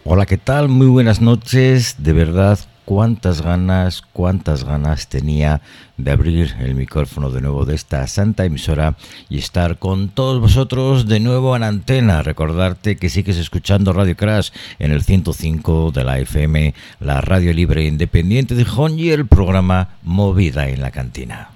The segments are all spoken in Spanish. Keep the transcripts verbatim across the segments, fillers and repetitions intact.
Hola, ¿qué tal? Muy buenas noches. De verdad, cuántas ganas, cuántas ganas tenía de abrir el micrófono de nuevo de esta santa emisora y estar con todos vosotros de nuevo en antena. Recordarte que sigues escuchando Radio Crash en el ciento cinco de la F M, la radio libre independiente de Gijón, y el programa Movida en la Cantina.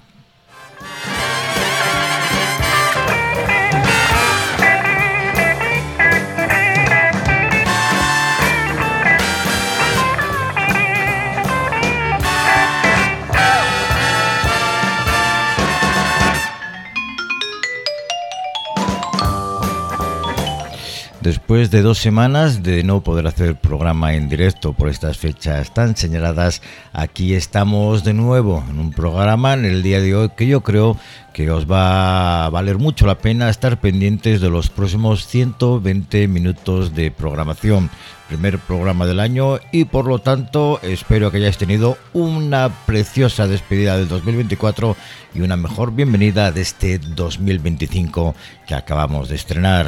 Después de dos semanas de no poder hacer programa en directo por estas fechas tan señaladas, aquí estamos de nuevo en un programa en el día de hoy que yo creo que os va a valer mucho la pena estar pendientes de los próximos ciento veinte minutos de programación. Primer programa del año y por lo tanto espero que hayáis tenido una preciosa despedida del dos mil veinticuatro y una mejor bienvenida de este dos mil veinticinco que acabamos de estrenar.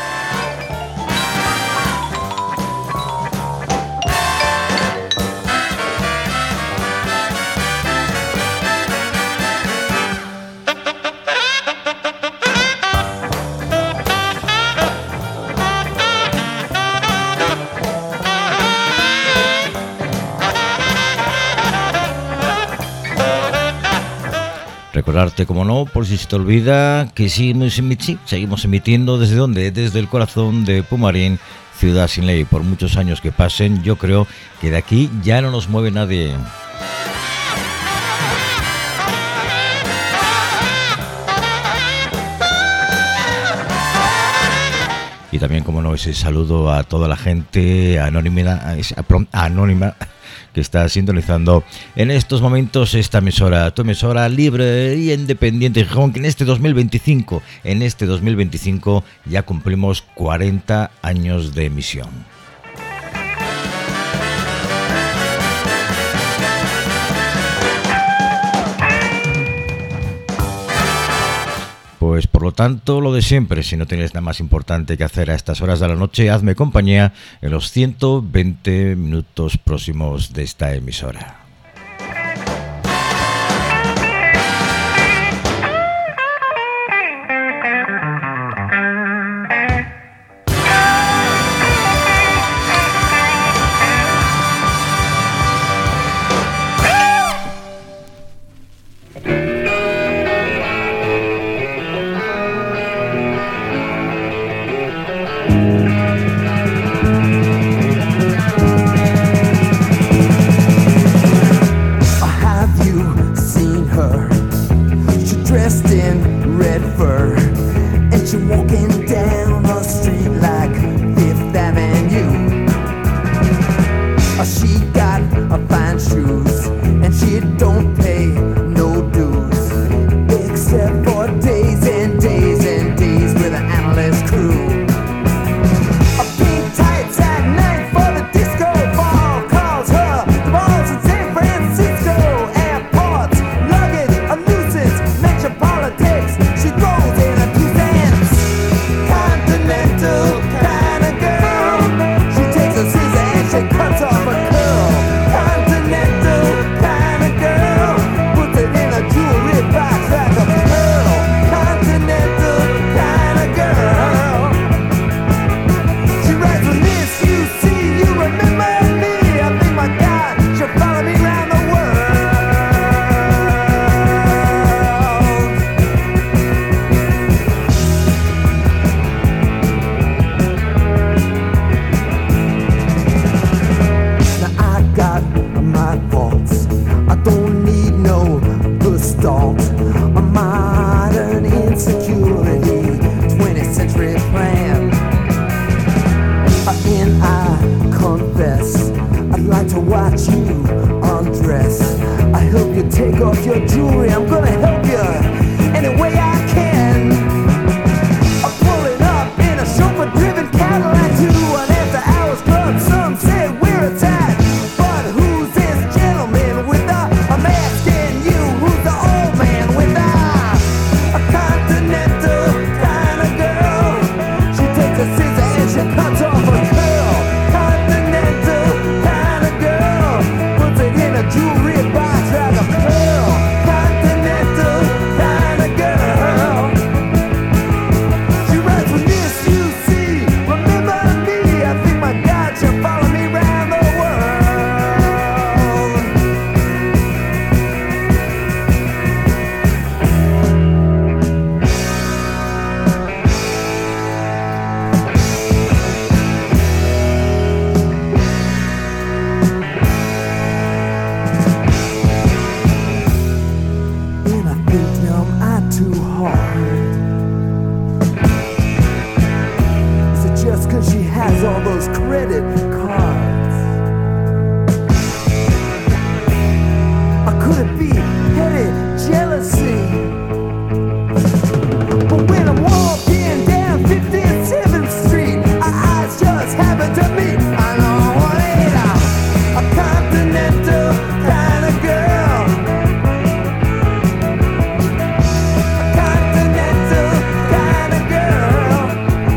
Recordarte, como no, por si se te olvida, que seguimos, emiti- seguimos emitiendo desde donde, desde el corazón de Pumarín, ciudad sin ley. Por muchos años que pasen, yo creo que de aquí ya no nos mueve nadie. Y también, como no, ese saludo a toda la gente anónima, anónima que está sintonizando en estos momentos esta emisora, tu emisora libre y independiente, que en este dos mil veinticinco, en este dos mil veinticinco ya cumplimos cuarenta años de emisión. Pues por lo tanto, lo de siempre, si no tienes nada más importante que hacer a estas horas de la noche, hazme compañía en los ciento veinte minutos próximos de esta emisora. She cuts off a curl, continental cause she has all those credit cards. Or could it be petty jealousy? But when I'm walking down fifty-seventh Street, our eyes just happen to meet. I know I ain't a, a continental kind of girl, a continental kind of girl.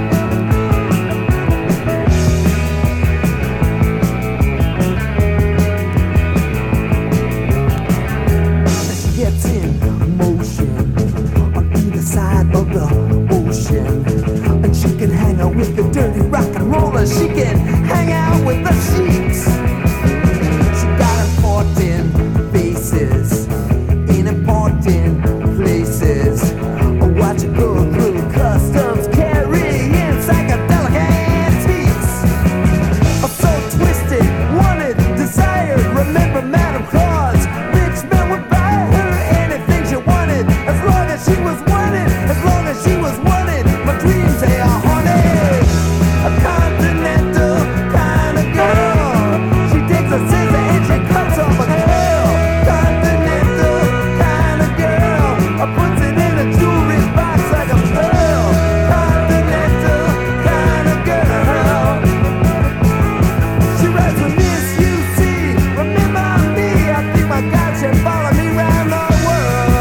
She gets in motion on either side of the ocean, and she can hang out with the dirty rock and rollers. She can hang out with the sheiks. She got important faces in important places. Watch her go through customs, carrying psychedelic antiques. So twisted, wanted, desired. Remember Madame Claus, rich men would buy her anything she wanted, as long as she was wanted, as long as she was wanted. My dreams, they are haunted. A continental kind of girl. She takes a scissor and she cuts off a girl. Continental kind of girl. I puts it in a jewelry box like a pearl. Continental kind of girl. She writes with Miss U C. Remember me? I think my God should follow me round the world.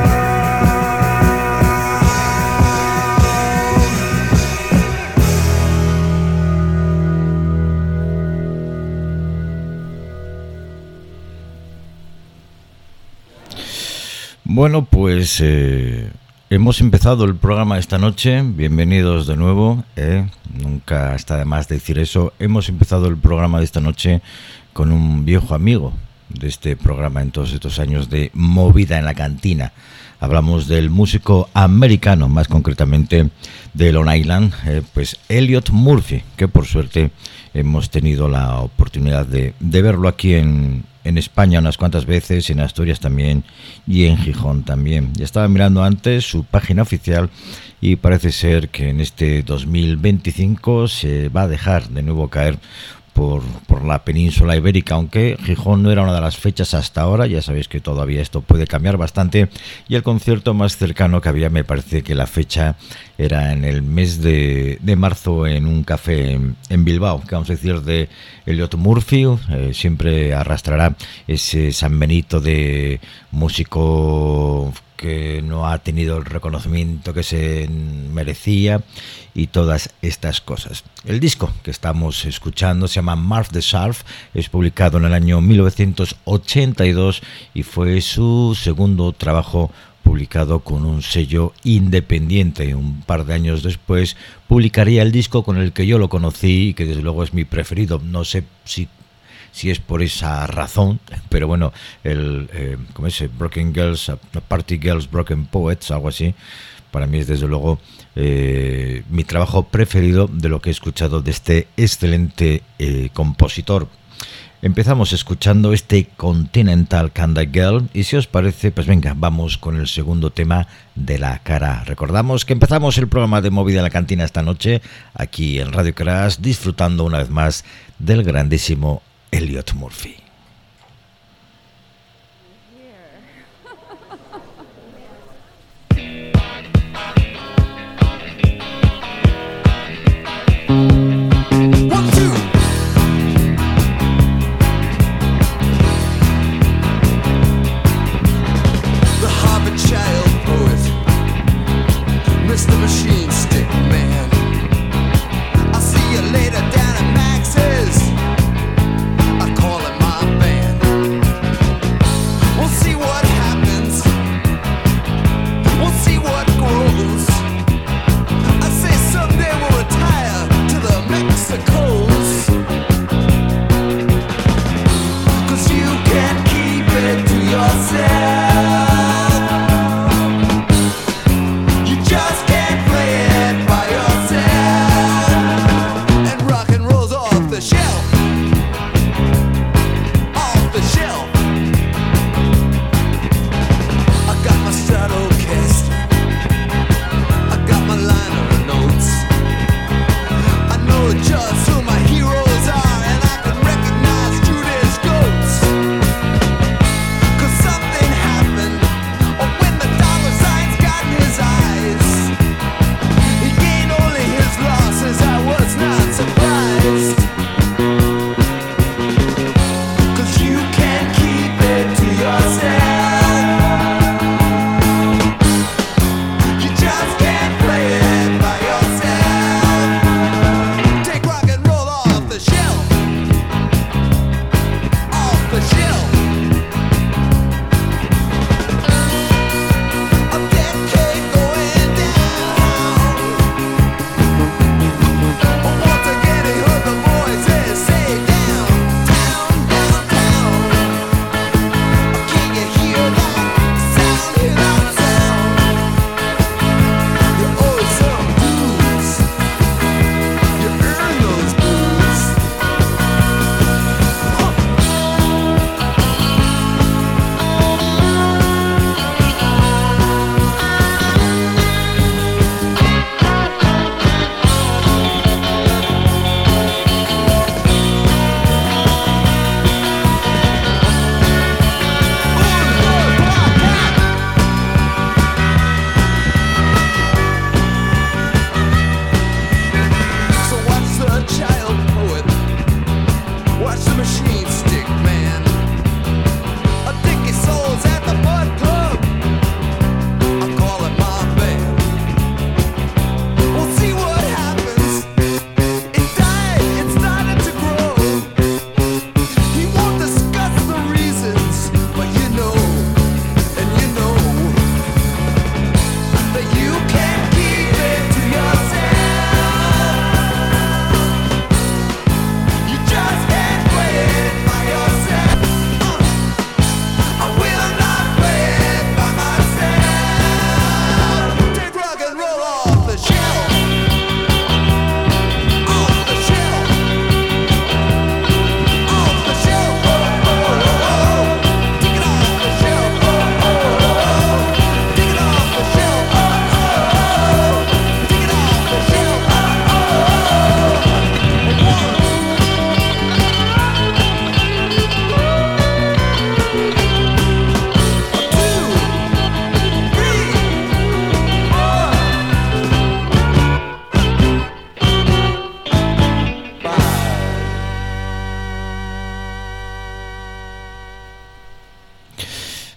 Bueno, pues eh, hemos empezado el programa esta noche. Bienvenidos de nuevo. ¿eh? Nunca está de más decir eso. Hemos empezado el programa de esta noche con un viejo amigo de este programa en todos estos años de movida en la cantina. Hablamos del músico americano, más concretamente de Long Island, eh, pues Elliot Murphy, que por suerte hemos tenido la oportunidad de, de verlo aquí en, en España unas cuantas veces, en Asturias también y en Gijón también. Ya estaba mirando antes su página oficial y parece ser que en este dos mil veinticinco se va a dejar de nuevo caer Por, por la península ibérica, aunque Gijón no era una de las fechas hasta ahora. Ya sabéis que todavía esto puede cambiar bastante, y el concierto más cercano que había, me parece que la fecha era en el mes de, de marzo en un café en, en Bilbao, que vamos a decir de Elliot Murphy, eh, siempre arrastrará ese San Benito de músico que no ha tenido el reconocimiento que se merecía y todas estas cosas. El disco que estamos escuchando se llama Marv the Surf, es publicado en el año mil novecientos ochenta y dos y fue su segundo trabajo publicado con un sello independiente. Un par de años después publicaría el disco con el que yo lo conocí y que desde luego es mi preferido. No sé si si es por esa razón, pero bueno, el eh, ¿cómo es? Broken Girls, Party Girls, Broken Poets, algo así. Para mí es desde luego eh, mi trabajo preferido de lo que he escuchado de este excelente eh, compositor. Empezamos escuchando este Continental Kind of Girl, y si os parece, pues venga, vamos con el segundo tema de la cara. Recordamos que empezamos el programa de Movida en la Cantina esta noche, aquí en Radio Crash, disfrutando una vez más del grandísimo Elliot Murphy. Later down at Max's, I call it my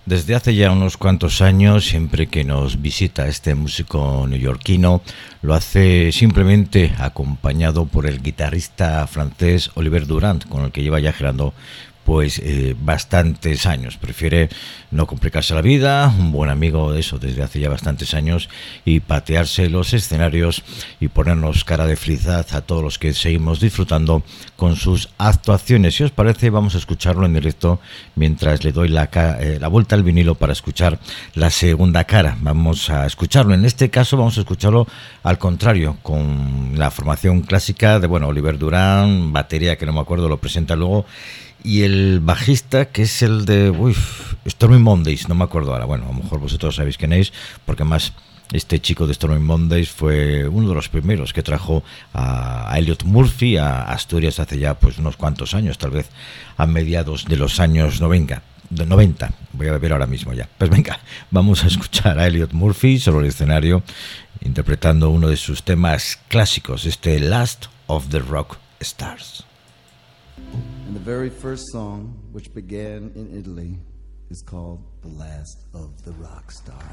Desde hace ya unos cuantos años, siempre que nos visita este músico neoyorquino, lo hace simplemente acompañado por el guitarrista francés Oliver Durand, con el que lleva ya girando pues eh, bastantes años. Prefiere no complicarse la vida, un buen amigo de eso desde hace ya bastantes años, y patearse los escenarios y ponernos cara de felicidad a todos los que seguimos disfrutando con sus actuaciones. Si os parece, vamos a escucharlo en directo mientras le doy la, eh, la vuelta al vinilo para escuchar la segunda cara. Vamos a escucharlo, en este caso vamos a escucharlo al contrario, con la formación clásica de, bueno, Oliver Durand, batería que no me acuerdo, lo presenta luego, y el bajista, que es el de uf, Stormy Mondays, no me acuerdo ahora. Bueno, a lo mejor vosotros sabéis quién es, porque más este chico de Stormy Mondays fue uno de los primeros que trajo a Elliot Murphy a Asturias hace ya pues unos cuantos años, tal vez a mediados de los años noventa. De noventa, voy a beber ahora mismo ya. Pues venga, vamos a escuchar a Elliot Murphy sobre el escenario interpretando uno de sus temas clásicos, este Last of the Rock Stars. And the very first song, which began in Italy, is called The Last of the Rock Stars.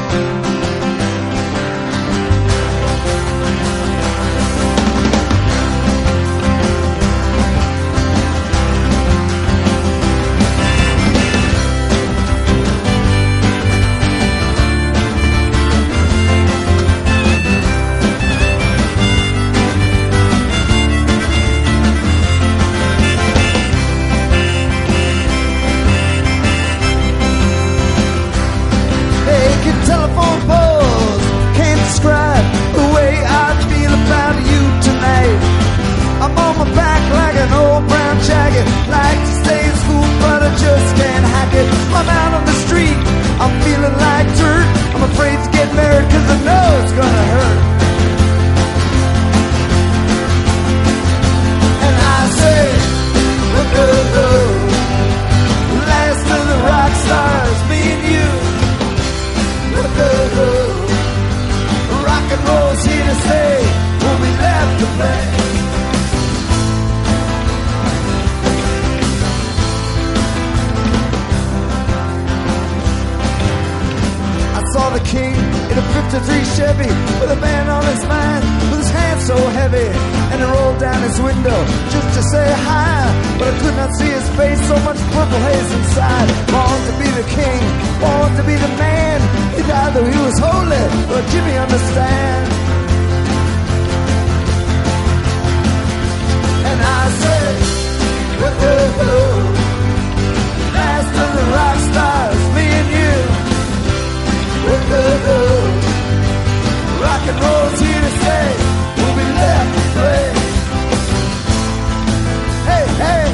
Telephone poles can't describe the way I feel about you tonight. I'm on my back like an old brown jacket, like to stay in school but I just can't hack it. I'm out on the street, I'm feeling like dirt. I'm afraid to get married cause I know it's gonna hurt. And I say, look at those last of the rock stars, me and you. Rock and roll's here to stay, we'll be left to play. I saw the king in a fifty-three Chevy with a band on his mind, with his hands so heavy, and he rolled down his window just to say hi, but I could not see his face, so much purple haze inside. Born to be the king, born to be the man. He died though he was holy, but Jimmy understand. And I say, whoa, whoa, whoa, last of the rock stars, me and you. Whoa, whoa, whoa, rock and roll's here to stay, we'll be left to play. Hey, hey.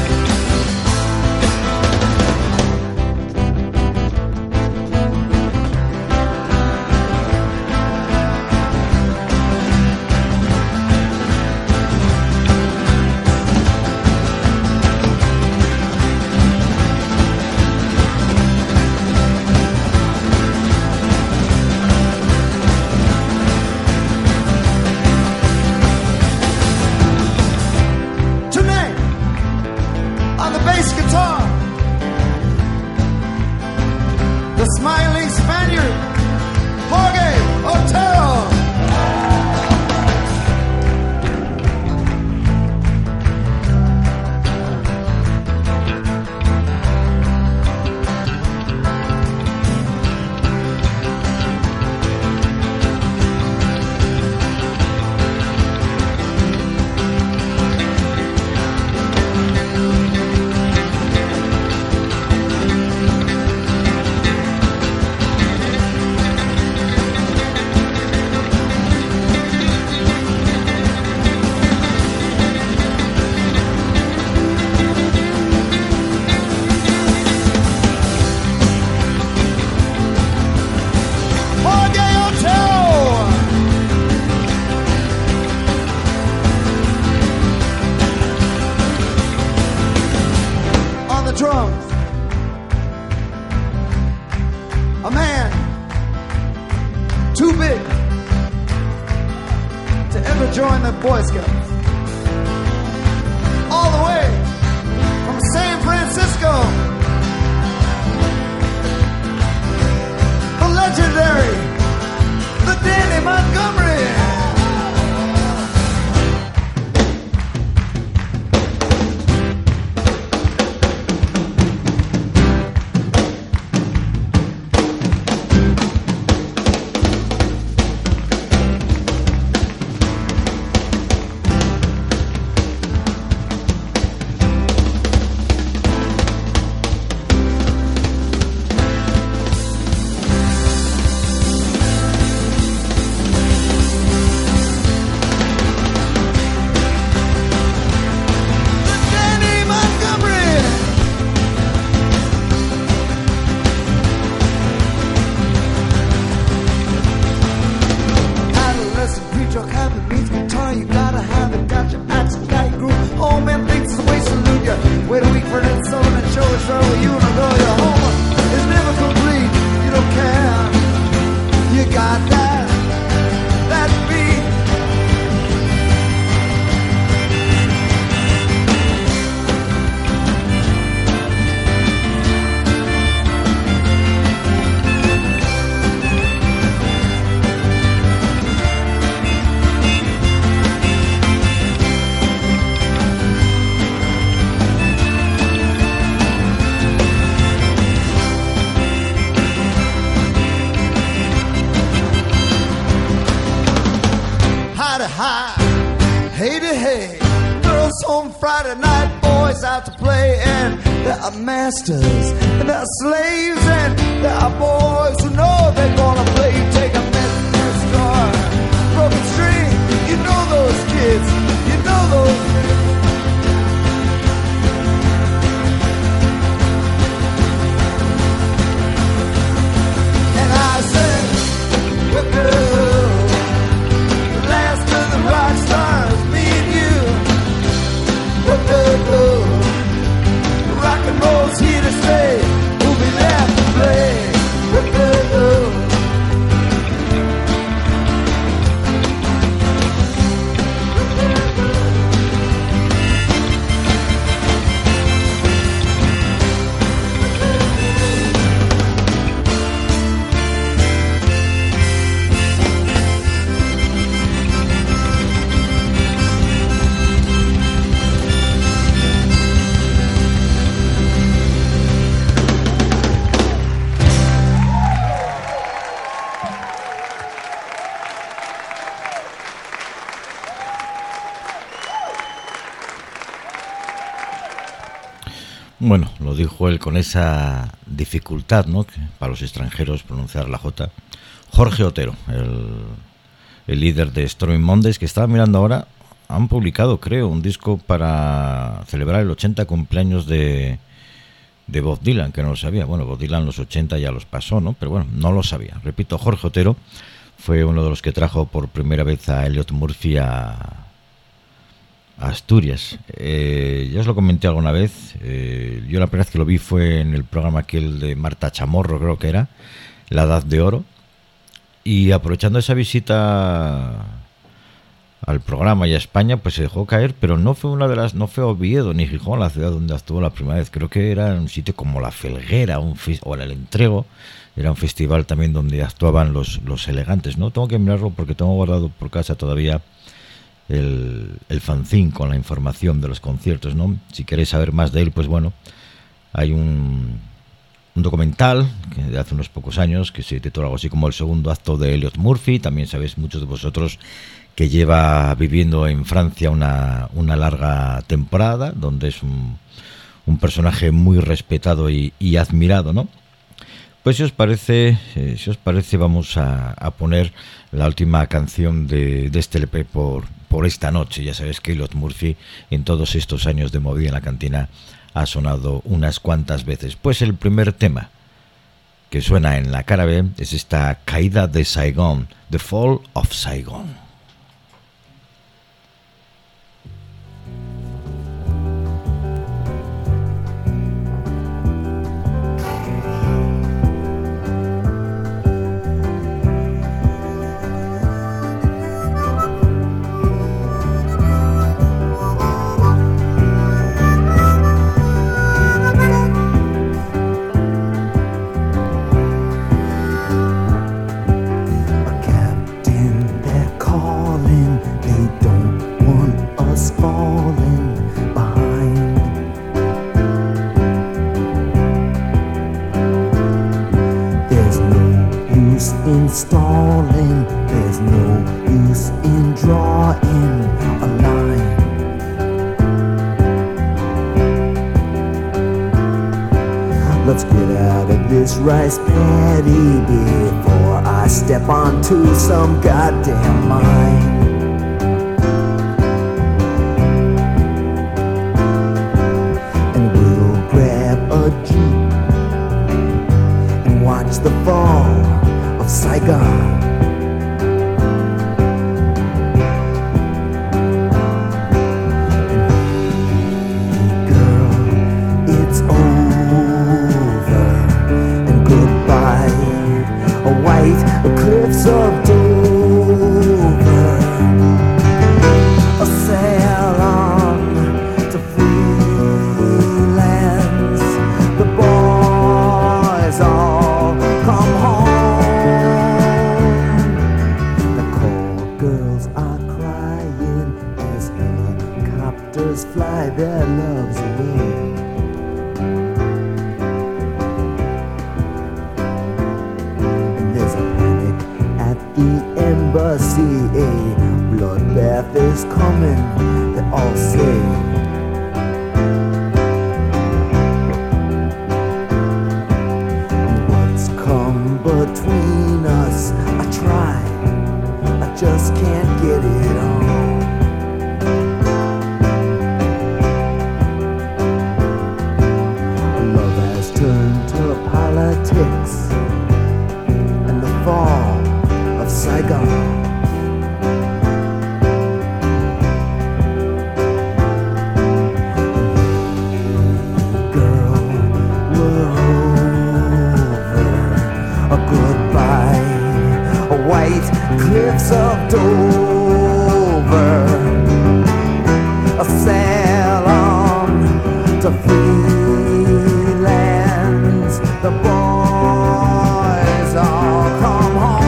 Smiling Spaniard, Jorge Otero. Drums, a man too big to ever join the Boy Scouts, all the way from San Francisco, legendary, the Danny Montgomery. Masters and there are slaves and there are boys who know they're gonna play. You take a Methodist guitar, broken string, you know those kids, you know those. And I said, well, the last of the rock stars, me and you. Well, rock and roll's here to stay. We'll be there to play. Bueno, lo dijo él con esa dificultad, ¿no?, que para los extranjeros pronunciar la J. Jorge Otero, el, el líder de Stormy Mondays, que estaba mirando ahora, han publicado, creo, un disco para celebrar el ochenta cumpleaños de, de Bob Dylan, que no lo sabía. Bueno, Bob Dylan los ochenta ya los pasó, ¿no? Pero bueno, no lo sabía. Repito, Jorge Otero fue uno de los que trajo por primera vez a Elliot Murphy a Asturias. Eh, ya os lo comenté alguna vez. Eh, yo la primera vez que lo vi fue en el programa aquel de Marta Chamorro, creo que era, La Edad de Oro. Y aprovechando esa visita al programa y a España, pues se dejó caer, pero no fue una de las, no fue Oviedo ni Gijón, la ciudad donde actuó la primera vez. Creo que era un sitio como La Felguera, un o el Entrego. Era un festival también donde actuaban los, los Elegantes, ¿no? Tengo que mirarlo porque tengo guardado por casa todavía el, el fanzine con la información de los conciertos, ¿no? Si queréis saber más de él, pues bueno, hay un, un documental que de hace unos pocos años que se titula algo así como El segundo acto de Elliot Murphy. También sabéis muchos de vosotros que lleva viviendo en Francia una, una larga temporada, donde es un, un personaje muy respetado y, y admirado, ¿no? Pues si os parece, eh, si os parece vamos a, a poner la última canción de, de este L P por, por esta noche. Ya sabéis que Elliot Murphy en todos estos años de movida en la cantina ha sonado unas cuantas veces. Pues el primer tema que suena en la cara B es esta Caída de Saigón, The Fall of Saigon. Let's get out of this rice paddy before I step onto some goddamn mine. And we'll grab a Jeep and watch the fall of Saigon. The cliffs of Dover, a sail on to free lands. The boys all come home. The cold girls are crying as helicopters fly their loves away. The embassy, a bloodbath is coming, they all say. And what's come between us, I try, I just can't get it on. Love has turned to politics and the fall of Saigon. Girl, we're over. A goodbye, a white cliffs of Dover, a sail on to free lands. The boys all come home.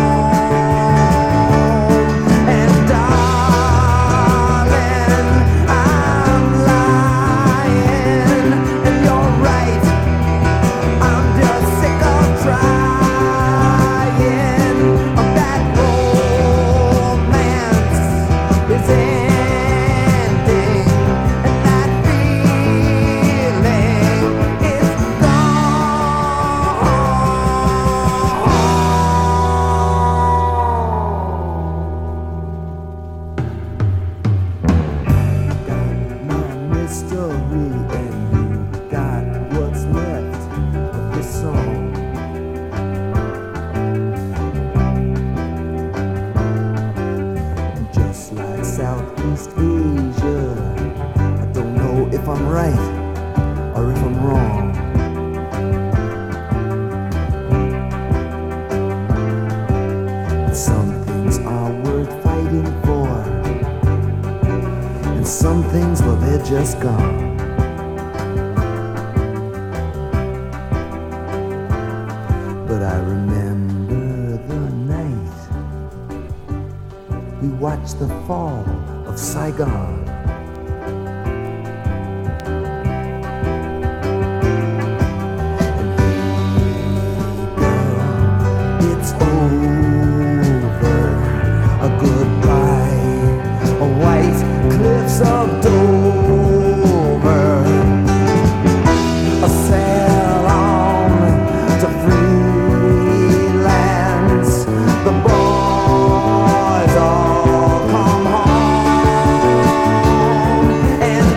Southeast Asia, I don't know if I'm right or if I'm wrong. Some things are worth fighting for, and some things, well, they're just gone. But I remember the night we watched the fall of Saigon. It's over, a goodbye, a white cliffs of Dover, a sail on to free lands. The boys all come home, and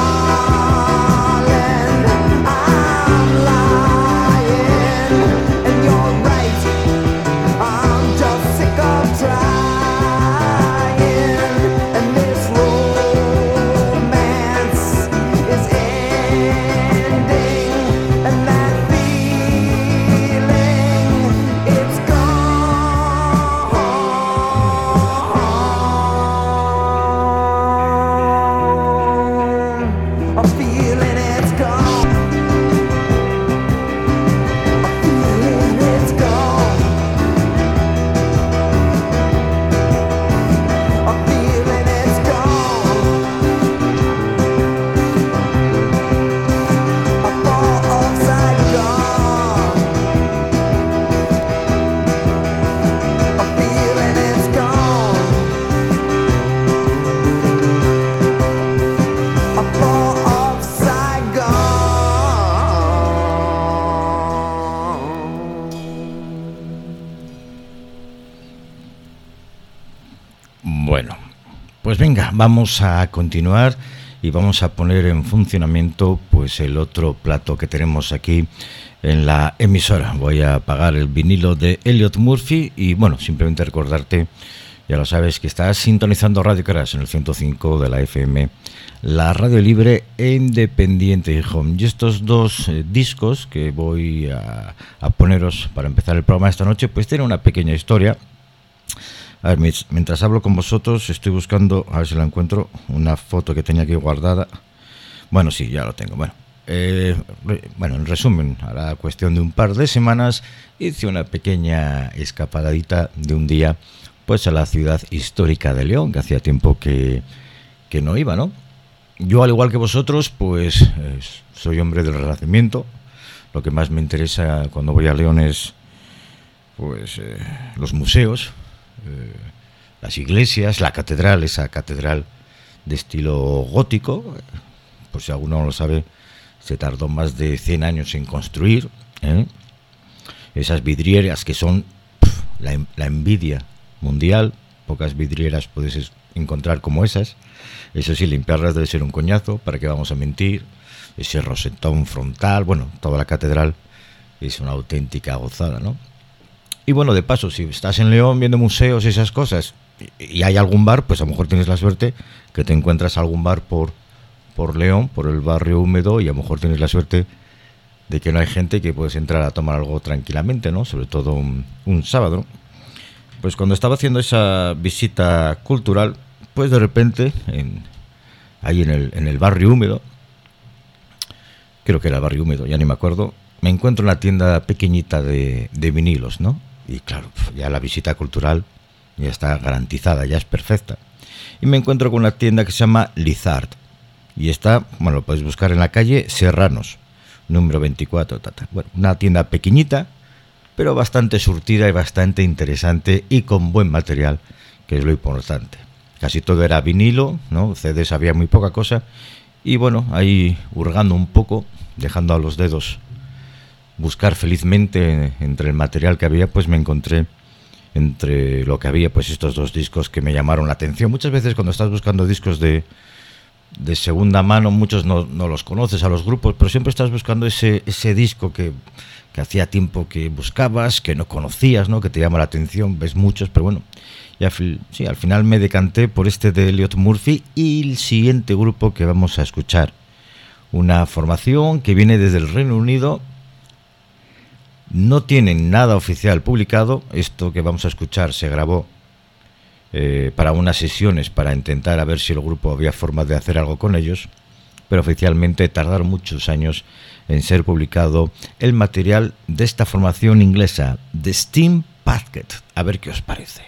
darling, I'm lying, and you're right. I'm just sick of trying, and this road pues venga, vamos a continuar y vamos a poner en funcionamiento pues el otro plato que tenemos aquí en la emisora. Voy a apagar el vinilo de Elliot Murphy y bueno, simplemente recordarte, ya lo sabes, que estás sintonizando Radio Crash en el ciento cinco de la F M, la radio libre e independiente, hijo. Y estos dos eh, discos que voy a, a poneros para empezar el programa esta noche, pues tienen una pequeña historia. A ver, mientras hablo con vosotros estoy buscando, a ver si la encuentro, una foto que tenía aquí guardada. Bueno, sí, ya lo tengo. Bueno, eh, re, bueno, en resumen, a la cuestión de un par de semanas hice una pequeña escapadita de un día pues a la ciudad histórica de León, que hacía tiempo que, que no iba, ¿no? Yo, al igual que vosotros, pues eh, soy hombre del Renacimiento. Lo que más me interesa cuando voy a León es pues eh, los museos, eh, las iglesias, la catedral, esa catedral de estilo gótico. Por si alguno no lo sabe, se tardó más de cien años en construir, ¿eh? Esas vidrieras que son pff, la, la envidia mundial. Pocas vidrieras puedes encontrar como esas. Eso sí, limpiarlas debe ser un coñazo, para qué vamos a mentir. Ese rosetón frontal, bueno, toda la catedral es una auténtica gozada, ¿no? Y bueno, de paso, si estás en León viendo museos y esas cosas, y hay algún bar, pues a lo mejor tienes la suerte que te encuentras algún bar por, por León, por el barrio húmedo, y a lo mejor tienes la suerte de que no hay gente, que puedes entrar a tomar algo tranquilamente, ¿no? Sobre todo un, un sábado. Pues cuando estaba haciendo esa visita cultural, pues de repente, en, ahí en el, en el barrio húmedo, creo que era el barrio húmedo, ya ni me acuerdo, me encuentro una tienda pequeñita de, de vinilos, ¿no? Y claro, ya la visita cultural ya está garantizada, ya es perfecta. Y me encuentro con una tienda que se llama Lizard. Y está, bueno, lo podéis buscar en la calle Serranos, número veinticuatro. Tata. Bueno, una tienda pequeñita, pero bastante surtida y bastante interesante y con buen material, que es lo importante. Casi todo era vinilo, ¿no? C Ds había muy poca cosa. Y bueno, ahí hurgando un poco, dejando a los dedos buscar felizmente entre el material que había, pues me encontré entre lo que había, pues estos dos discos que me llamaron la atención. Muchas veces cuando estás buscando discos de, de segunda mano, muchos no, no los conoces a los grupos, pero siempre estás buscando ese, ese disco que, que hacía tiempo que buscabas, que no conocías, ¿no? Que te llama la atención. Ves muchos, pero bueno, ya, sí, al final me decanté por este de Elliot Murphy y el siguiente grupo que vamos a escuchar. Una formación que viene desde el Reino Unido. No tienen nada oficial publicado. Esto que vamos a escuchar se grabó eh, para unas sesiones para intentar a ver si el grupo había forma de hacer algo con ellos, pero oficialmente tardaron muchos años en ser publicado el material de esta formación inglesa, The Steam Packet. A ver qué os parece.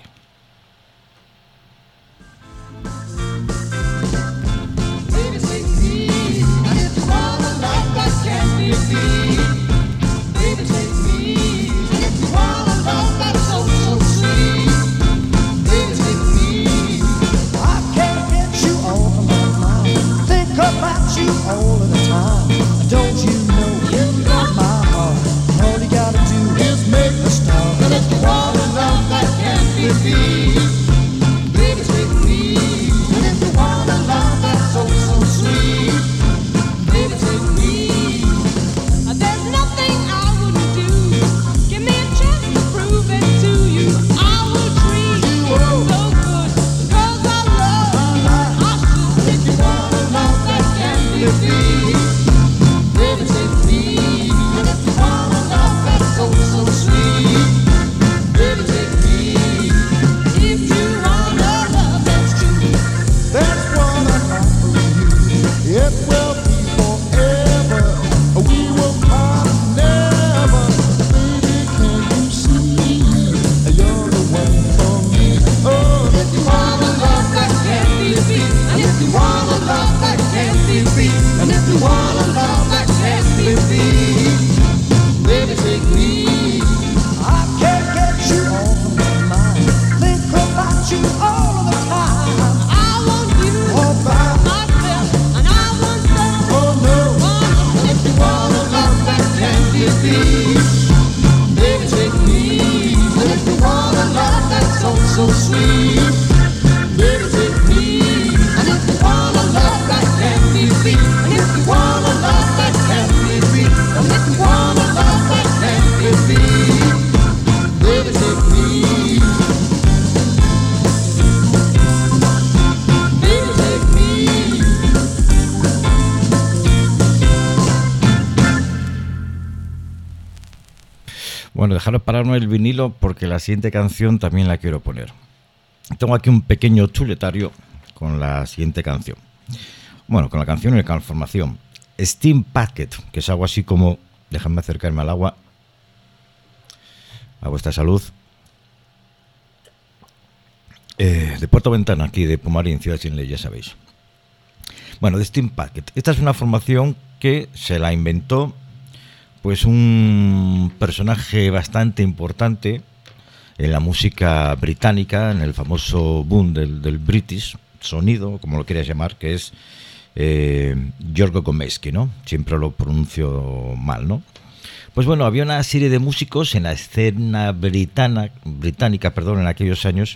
All of the time, don't you know you got my heart? All you gotta do is make a start. And if you want a love that can't be beat, baby, take me. And if you want a love that's so, so sweet, baby, take me. There's nothing I wouldn't do. Give me a chance to prove it to you. I will treat you so good, 'cause I love, I should. If you want a love that can't be beat, baby, take Bueno, dejaros pararme el vinilo porque la siguiente canción también la quiero poner. Tengo aquí un pequeño chuletario con la siguiente canción. Bueno, con la canción y la formación. Steam Packet, que es algo así como... Déjame acercarme al agua. A vuestra salud. Eh, de Puerto Ventana, aquí de Pumarín, Ciudad Sin Ley, ya sabéis. Bueno, de Steam Packet. Esta es una formación que se la inventó pues un personaje bastante importante en la música británica, en el famoso boom del, del British sonido, como lo quieras llamar, que es eh, Giorgio Gomeschi, ¿no? Siempre lo pronuncio mal, ¿no? Pues bueno, había una serie de músicos en la escena britana, británica, perdón, en aquellos años,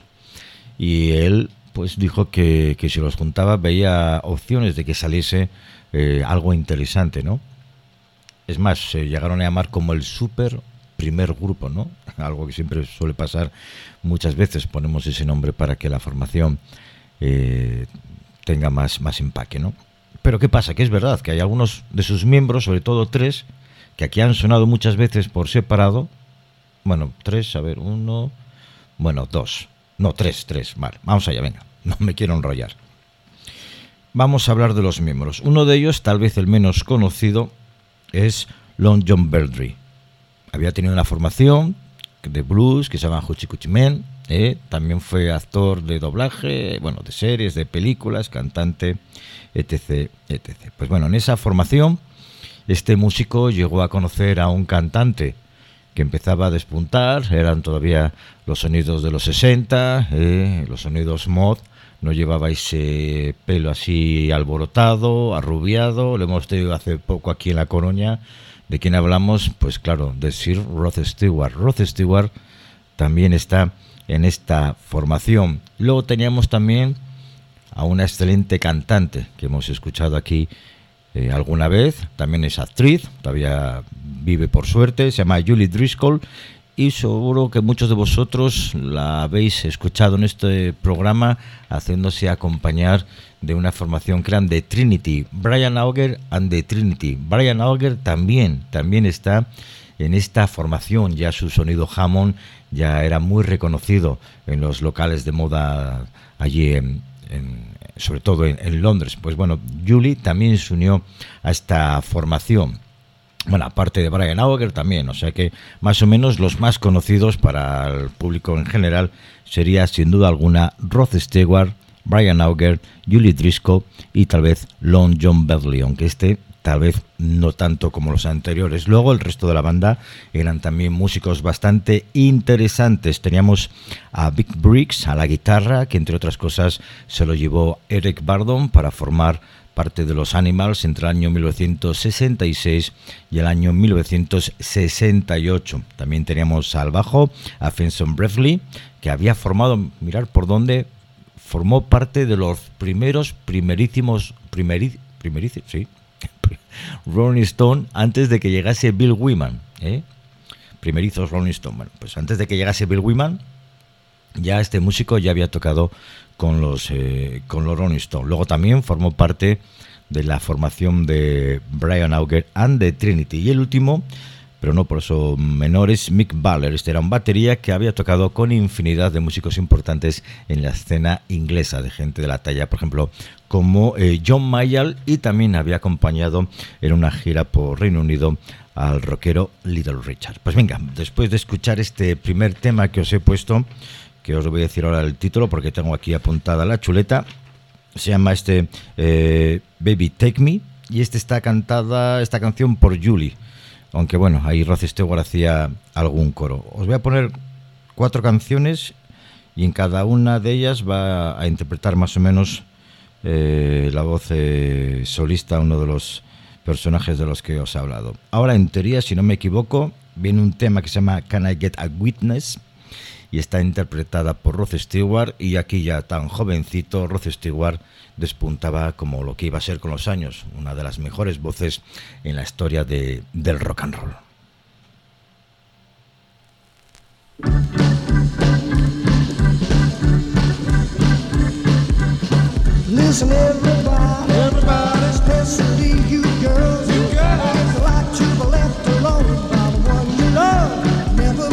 y él pues dijo que, que si los juntaba veía opciones de que saliese eh, algo interesante, ¿no? Es más, se llegaron a llamar como el super primer grupo, ¿no? Algo que siempre suele pasar muchas veces, ponemos ese nombre para que la formación eh, tenga más, más empaque, ¿no? Pero ¿qué pasa? Que es verdad que hay algunos de sus miembros, sobre todo tres, que aquí han sonado muchas veces por separado. Bueno, tres, a ver, uno... Bueno, dos. No, tres, tres, vale. Vamos allá, venga. No me quiero enrollar. Vamos a hablar de los miembros. Uno de ellos, tal vez el menos conocido, es Long John Baldry. Había tenido una formación de blues que se llama Hoochie Coochie Men, ¿eh? También fue actor de doblaje, bueno, de series, de películas, cantante, etc, etcétera. Pues bueno, en esa formación este músico llegó a conocer a un cantante que empezaba a despuntar. Eran todavía los sonidos de los sesenta, ¿eh? Los sonidos mod. No llevaba ese pelo así alborotado, arrubiado. Lo hemos tenido hace poco aquí en La Coruña. ¿De quién hablamos? Pues claro, de Sir Rod Stewart. Rod Stewart también está en esta formación. Luego teníamos también a una excelente cantante que hemos escuchado aquí eh, alguna vez. También es actriz, todavía vive por suerte. Se llama Julie Driscoll. Y seguro que muchos de vosotros la habéis escuchado en este programa haciéndose acompañar de una formación que eran de Trinity, Brian Auger and the Trinity. Brian Auger también, también está en esta formación. Ya su sonido Hammond ya era muy reconocido en los locales de moda allí, en, en, sobre todo en, en Londres. Pues bueno, Julie también se unió a esta formación. Bueno, aparte de Brian Auger también, o sea que más o menos los más conocidos para el público en general sería sin duda alguna Rod Stewart, Brian Auger, Julie Driscoll y tal vez Long John Baldry, aunque este tal vez no tanto como los anteriores. Luego el resto de la banda eran también músicos bastante interesantes. Teníamos a Vic Briggs a la guitarra, que entre otras cosas se lo llevó Eric Burdon para formar parte de los Animals entre el año mil novecientos sesenta y seis y el año mil novecientos sesenta y ocho. También teníamos al bajo a Fenson Breathley, que había formado, mirar por dónde, formó parte de los primeros, primerísimos, primeri, primerísimos, sí, Rolling Stone antes de que llegase Bill Wyman, ¿eh? Primerizos Rolling Stone. Bueno, pues antes de que llegase Bill Wyman, ya este músico ya había tocado con los eh, con los Rolling Stones. Luego también formó parte de la formación de Brian Auger and the Trinity. Y el último, pero no por eso menor, es Mick Baller. Este era un batería que había tocado con infinidad de músicos importantes en la escena inglesa, de gente de la talla, por ejemplo, como eh, John Mayall, y también había acompañado en una gira por Reino Unido al rockero Little Richard. Pues venga, después de escuchar este primer tema que os he puesto, que os voy a decir ahora el título porque tengo aquí apuntada la chuleta, se llama este eh, Baby Take Me, y este está cantada, esta canción por Julie, aunque bueno, ahí Rod Stewart hacía algún coro. Os voy a poner cuatro canciones y en cada una de ellas va a interpretar más o menos eh, la voz eh, solista uno de los personajes de los que os he hablado. Ahora, en teoría, si no me equivoco, viene un tema que se llama Can I Get a Witness, y está interpretada por Rod Stewart, y aquí ya tan jovencito Rod Stewart despuntaba como lo que iba a ser con los años, una de las mejores voces en la historia de, del rock and roll. Listen everybody, everybody, especially you girls, you girls. There's a lot to be left alone by the one you love. Never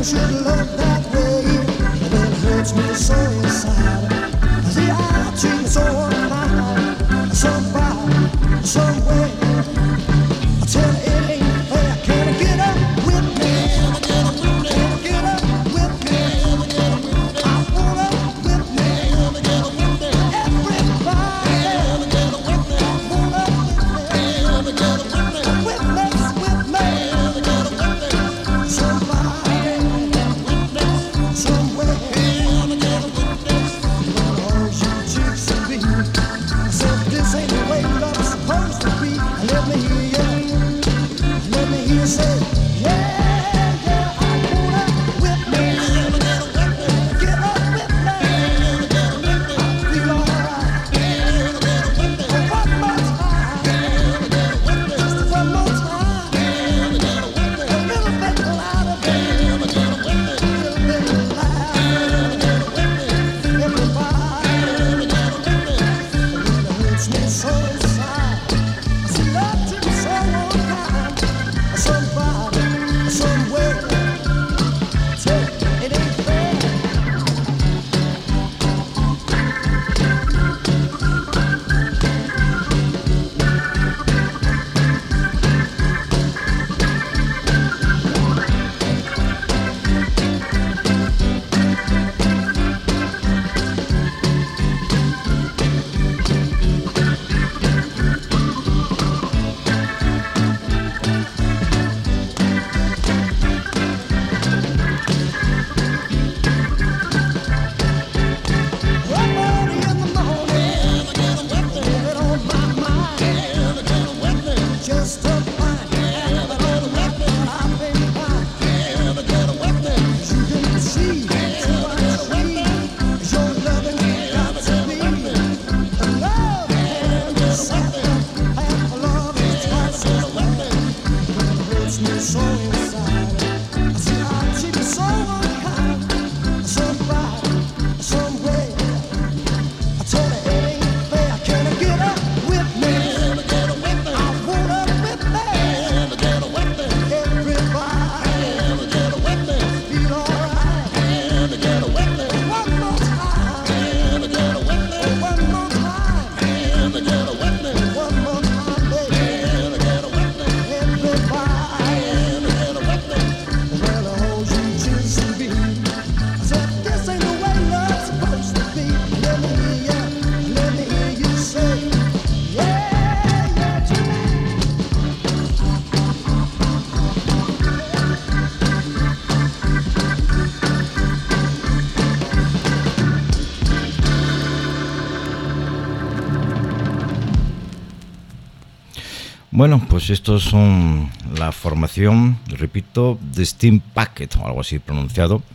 Bueno, pues estos son la formación, repito, de Steam Packet o algo así pronunciado,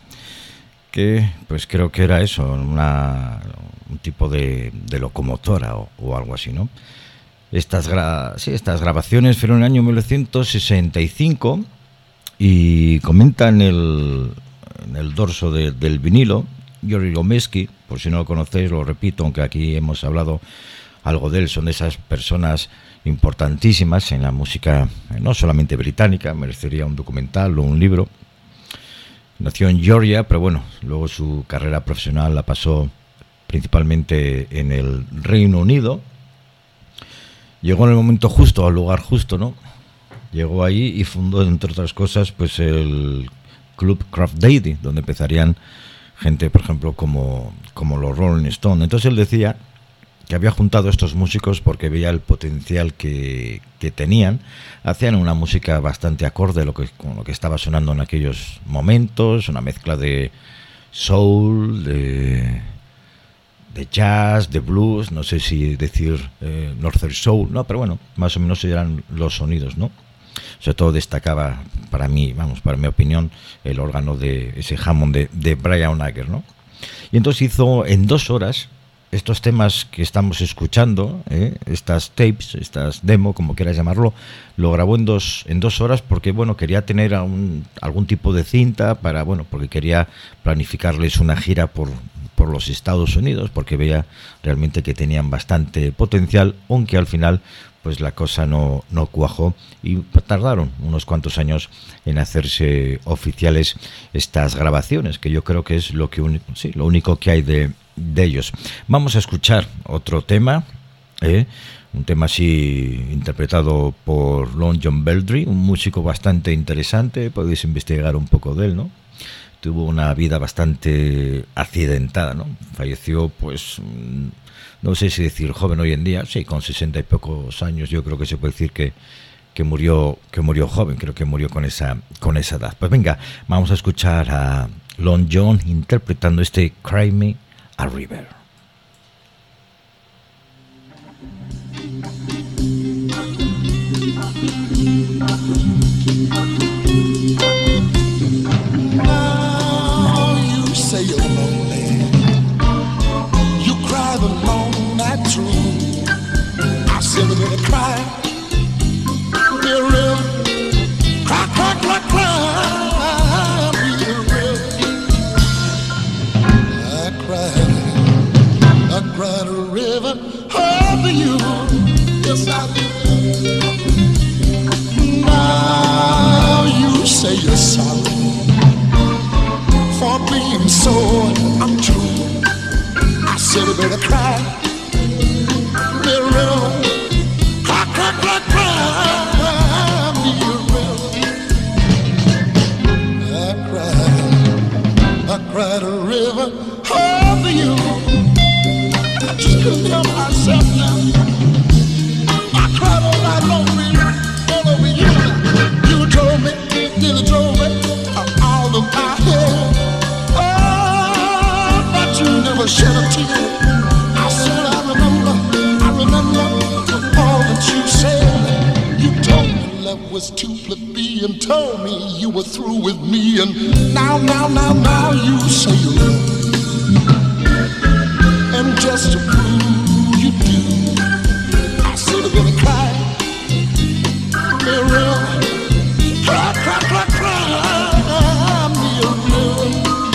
que pues creo que era eso, una, un tipo de, de locomotora o, o algo así, ¿no? Estas, gra- sí, estas grabaciones fueron en el año mil novecientos sesenta y cinco y comenta en el, en el dorso de, del vinilo, Yori Gomeski, por si no lo conocéis, lo repito, aunque aquí hemos hablado algo de él, son de esas personas importantísimas en la música, no solamente británica, merecería un documental o un libro. Nació en Georgia, pero bueno, luego su carrera profesional la pasó principalmente en el Reino Unido. Llegó en el momento justo, al lugar justo, ¿no? Llegó ahí y fundó, entre otras cosas, pues el Club Craft Daddy, donde empezarían gente, por ejemplo, como, como los Rolling Stones. Entonces él decía que había juntado a estos músicos porque veía el potencial que, que tenían. Hacían una música bastante acorde a lo que, con lo que estaba sonando en aquellos momentos, una mezcla de soul, de, de jazz, de blues, no sé si decir eh, Northern Soul, no, pero bueno, más o menos eran los sonidos, ¿no? Sobre todo destacaba para mí, vamos, para mi opinión, el órgano de ese Hammond de, de Brian Auger, ¿no? Y entonces hizo en dos horas estos temas que estamos escuchando, ¿eh? estas tapes, estas demo, como quieras llamarlo, lo grabó en dos en dos horas porque bueno quería tener un, algún tipo de cinta para bueno porque quería planificarles una gira por por los Estados Unidos porque veía realmente que tenían bastante potencial, aunque al final pues la cosa no, no cuajó y tardaron unos cuantos años en hacerse oficiales estas grabaciones, que yo creo que es lo, que un, sí, lo único que hay de, de ellos. Vamos a escuchar otro tema, ¿eh? Un tema así interpretado por Long John Baldry, un músico bastante interesante, podéis investigar un poco de él, ¿no? Tuvo una vida bastante accidentada, ¿no? Falleció, pues, no sé si decir joven hoy en día, sí, con sesenta y pocos años, yo creo que se puede decir que, que murió, que murió joven, creo que murió con esa, con esa edad. Pues venga, vamos a escuchar a Long John interpretando este Cry Me a River. Now you say you're lonely, you cry the long night through. I said we're gonna cry, be a real cry, cry, cry, cry, be a real. I cried, I cried a river over you, yes I did. Now you say you're sorry for being so untrue. I said I better cry, be a real, cry, cry, cry, cry, be a real. I cried, I cried a river over you. I just couldn't help myself now. I cried all night long, baby, all over you. You drove me, you drove me all of my head. Oh, but you never shed a tear. I said I remember, I remember all that you said. You told me love was too plebeian, told me you were through with me, and now, now, now, now you say you love me. And just to prove you do, I said I'm gonna cry, be real, cry, cry, cry, cry, be real.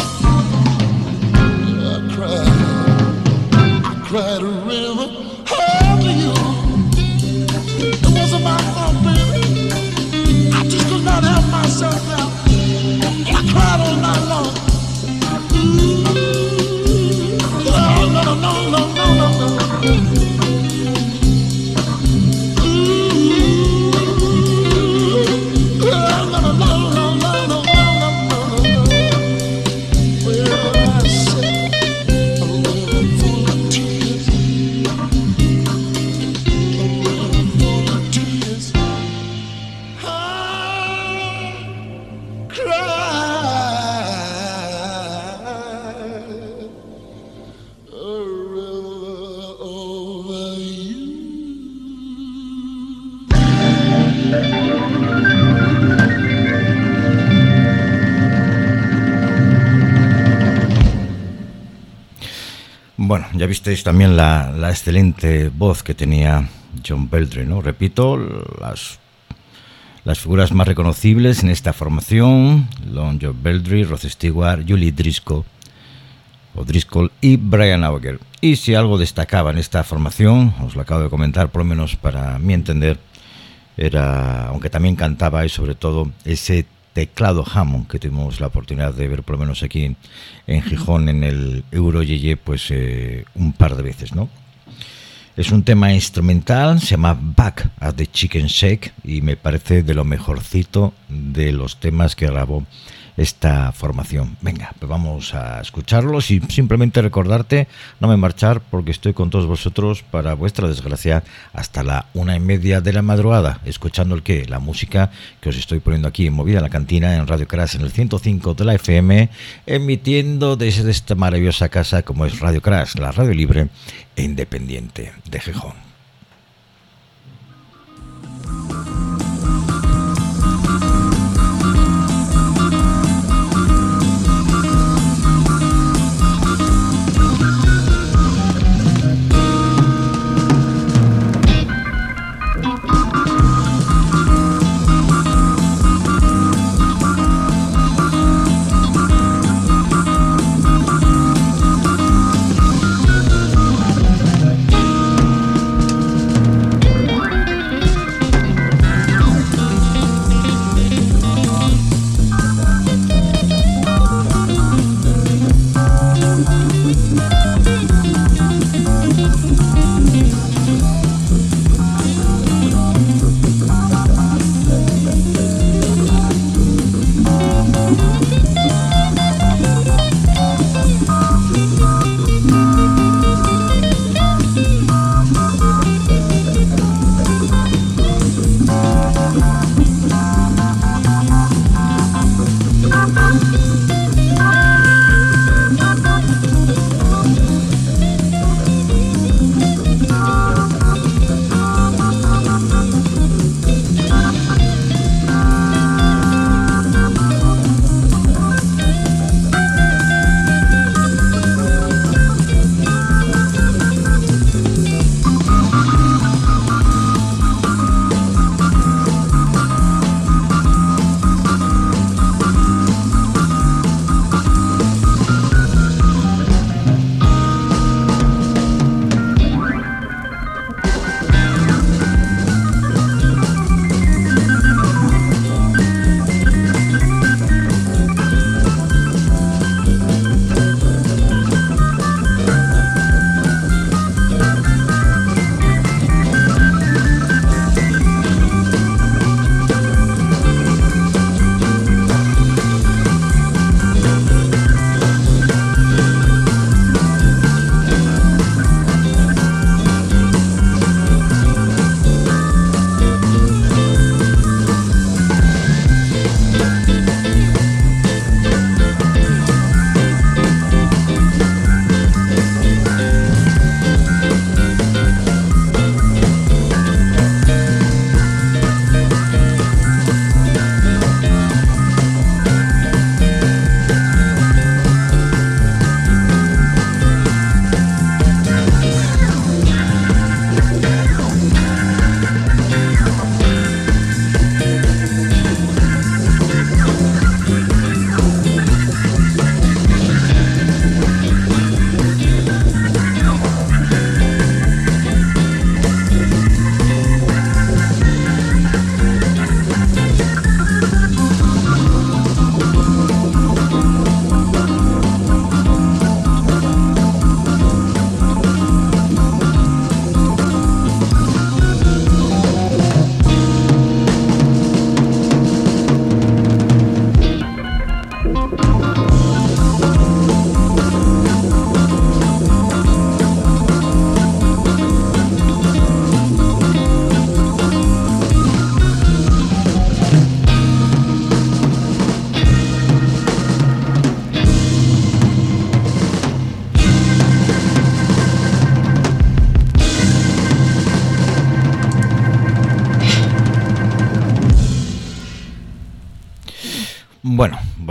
I cried, I cried a river over you. It wasn't my fault, baby. I just could not help myself now. I cried all night long. Ooh, no, no, no, no, no, no, no. Bueno, ya visteis también la, la excelente voz que tenía John Baldry, ¿no? Repito, las, las figuras más reconocibles en esta formación: Long John Baldry, Rod Stewart, Julie Driscoll, o Driscoll y Brian Auger. Y si algo destacaba en esta formación, os lo acabo de comentar, por lo menos para mi entender, era, aunque también cantaba, y sobre todo ese teclado Hammond que tuvimos la oportunidad de ver por lo menos aquí en Gijón en el Euro Yeye, pues eh, un par de veces, ¿no? Es un tema instrumental, se llama Back at the Chicken Shack y me parece de lo mejorcito de los temas que grabó esta formación. Venga, pues vamos a escucharlos y simplemente recordarte no me marchar porque estoy con todos vosotros, para vuestra desgracia, hasta la una y media de la madrugada, escuchando el que, la música que os estoy poniendo aquí en Movida en la Cantina, en Radio Crash, en el ciento cinco de la F M, emitiendo desde esta maravillosa casa como es Radio Crash, la radio libre e independiente de Gijón.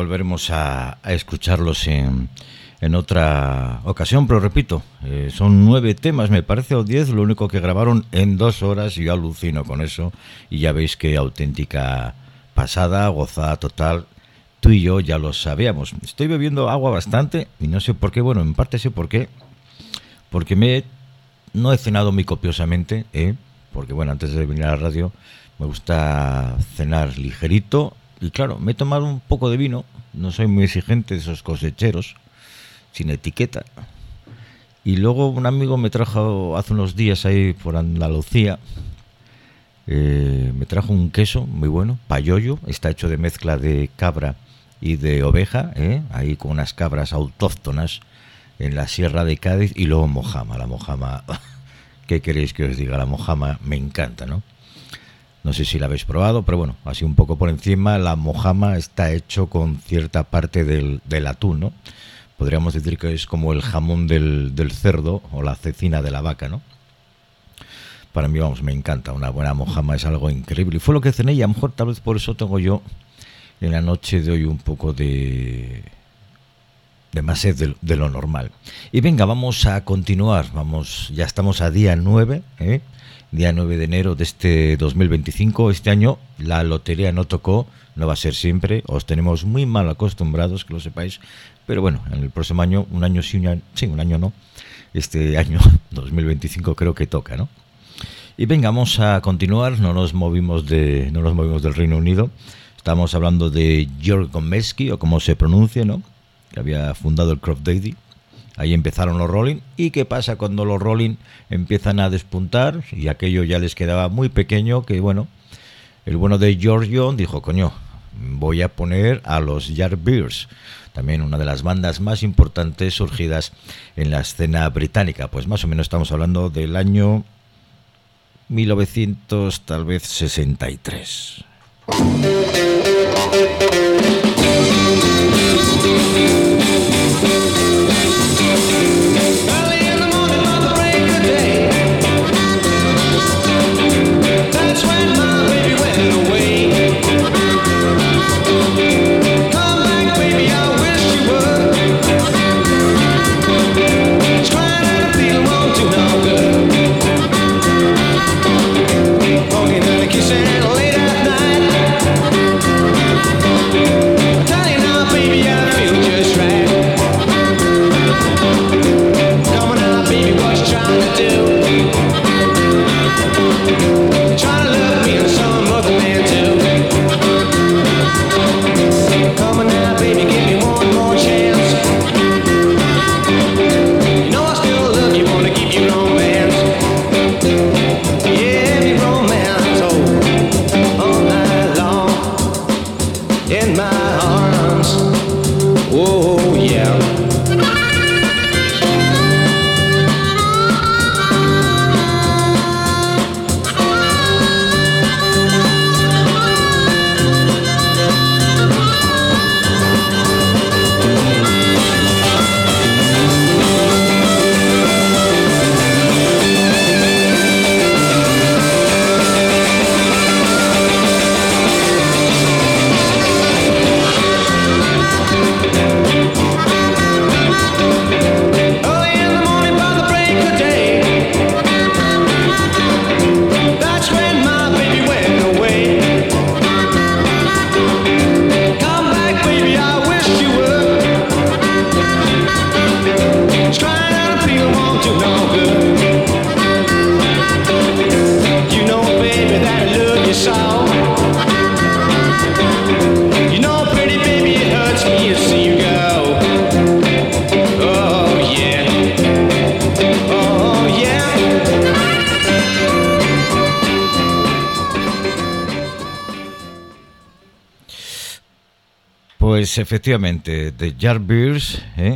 volveremos a, a escucharlos en, en otra ocasión, pero repito, eh, son nueve temas, me parece, o diez, lo único que grabaron en dos horas, y yo alucino con eso, y ya veis qué auténtica pasada, gozada total. Tú y yo ya lo sabíamos. Estoy bebiendo agua bastante, y no sé por qué, bueno, en parte sé por qué, porque me he, no he cenado muy copiosamente, ¿eh? Porque bueno, antes de venir a la radio me gusta cenar ligerito, y claro, me he tomado un poco de vino, no soy muy exigente de esos cosecheros, sin etiqueta. Y luego un amigo me trajo hace unos días ahí por Andalucía, eh, me trajo un queso muy bueno, payollo, está hecho de mezcla de cabra y de oveja, ¿eh? Ahí con unas cabras autóctonas en la Sierra de Cádiz, y luego mojama, la mojama, ¿qué queréis que os diga? La mojama me encanta, ¿no? No sé si la habéis probado, pero bueno, así un poco por encima, la mojama está hecho con cierta parte del, del atún, ¿no? Podríamos decir que es como el jamón del, del cerdo o la cecina de la vaca, ¿no? Para mí, vamos, me encanta. Una buena mojama es algo increíble. Y fue lo que cené, y a lo mejor tal vez por eso tengo yo en la noche de hoy un poco de, de más sed de, de lo normal. Y venga, vamos a continuar. Vamos, ya estamos a día nueve, ¿eh? Día nueve de enero de este dos mil veinticinco. Este año la lotería no tocó, no va a ser siempre. Os tenemos muy mal acostumbrados, que lo sepáis. Pero bueno, en el próximo año, un año sí, un año, sí, un año no. Este año dos mil veinticinco creo que toca, ¿no? Y venga, vamos a continuar. No nos movimos de, no nos movimos del Reino Unido. Estamos hablando de George Gomesky, o como se pronuncia, ¿no? Que había fundado el Crop Daddy. Ahí empezaron los Rolling. ¿Y qué pasa cuando los Rolling empiezan a despuntar? Y aquello ya les quedaba muy pequeño, que bueno, el bueno de George Young dijo, coño, voy a poner a los Yardbirds, también una de las bandas más importantes surgidas en la escena británica. Pues más o menos estamos hablando del año mil novecientos, tal vez sesenta y tres. Pues efectivamente, The Yardbirds, ¿eh?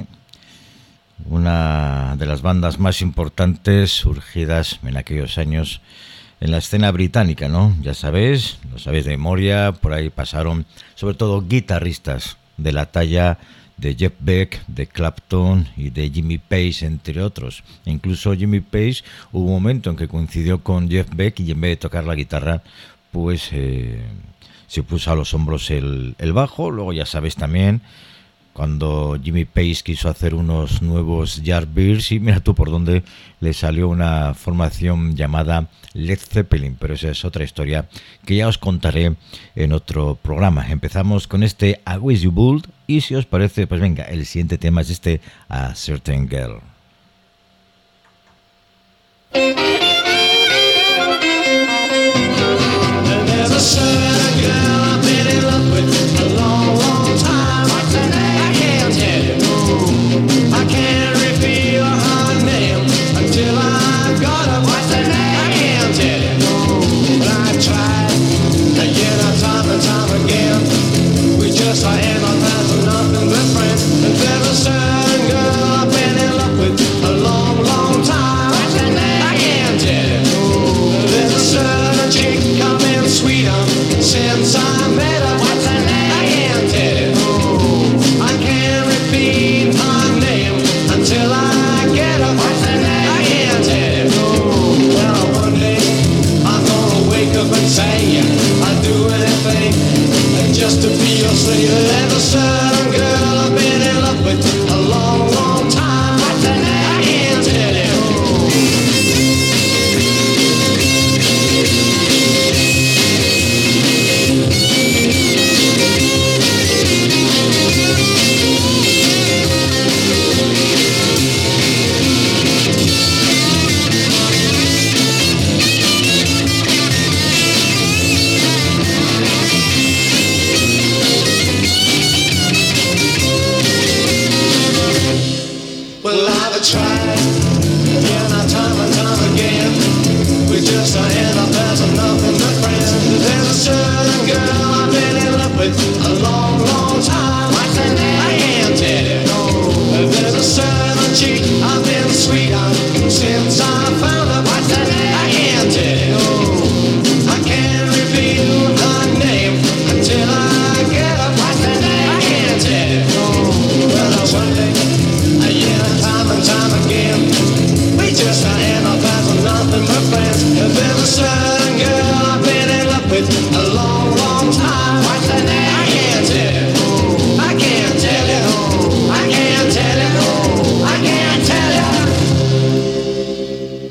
Una de las bandas más importantes surgidas en aquellos años en la escena británica, ¿no? Ya sabéis, lo sabéis de memoria, por ahí pasaron sobre todo guitarristas de la talla de Jeff Beck, de Clapton y de Jimmy Page, entre otros. E incluso Jimmy Page hubo un momento en que coincidió con Jeff Beck y en vez de tocar la guitarra, pues eh, se puso a los hombros el, el bajo. Luego ya sabes también cuando Jimmy Page quiso hacer unos nuevos Yardbirds, y mira tú por dónde le salió una formación llamada Led Zeppelin, pero esa es otra historia que ya os contaré en otro programa. Empezamos con este I Wish You Would, y si os parece, pues venga, el siguiente tema es este A Certain Girl. There's a certain girl I've been in love with a long, long time. I can't tell you, I can't reveal her name until I've got her. I can't tell you, but I tried again and time and time again. We just are in our lives and nothing but friends. And there's a certain girl I've been in love with a long, long time. I can't tell you, there's a certain chick coming sweeter since I met her. I can't tell you, I can't repeat her name until I get her. I can't tell you, well one day I'm gonna wake up and say I'd do anything just to be your slave. There's a certain girl I've been in love with a long, long time. I can't tell you. Tried again, and time and time again. We just end up as nothing but friends. There's a certain girl I've been in love with a long, long time. I can't tell you, no. There's a certain chick I've been sweet on since I found her. I can't tell you, no. I can't reveal her name until I get her. I can't tell you, no. Well, one day, yeah, time and time again, we just end up as nothing but friends. There's a certain girl I've been in love with a long, long time. I can't tell you, I can't tell you, I can't tell you, I can't tell you.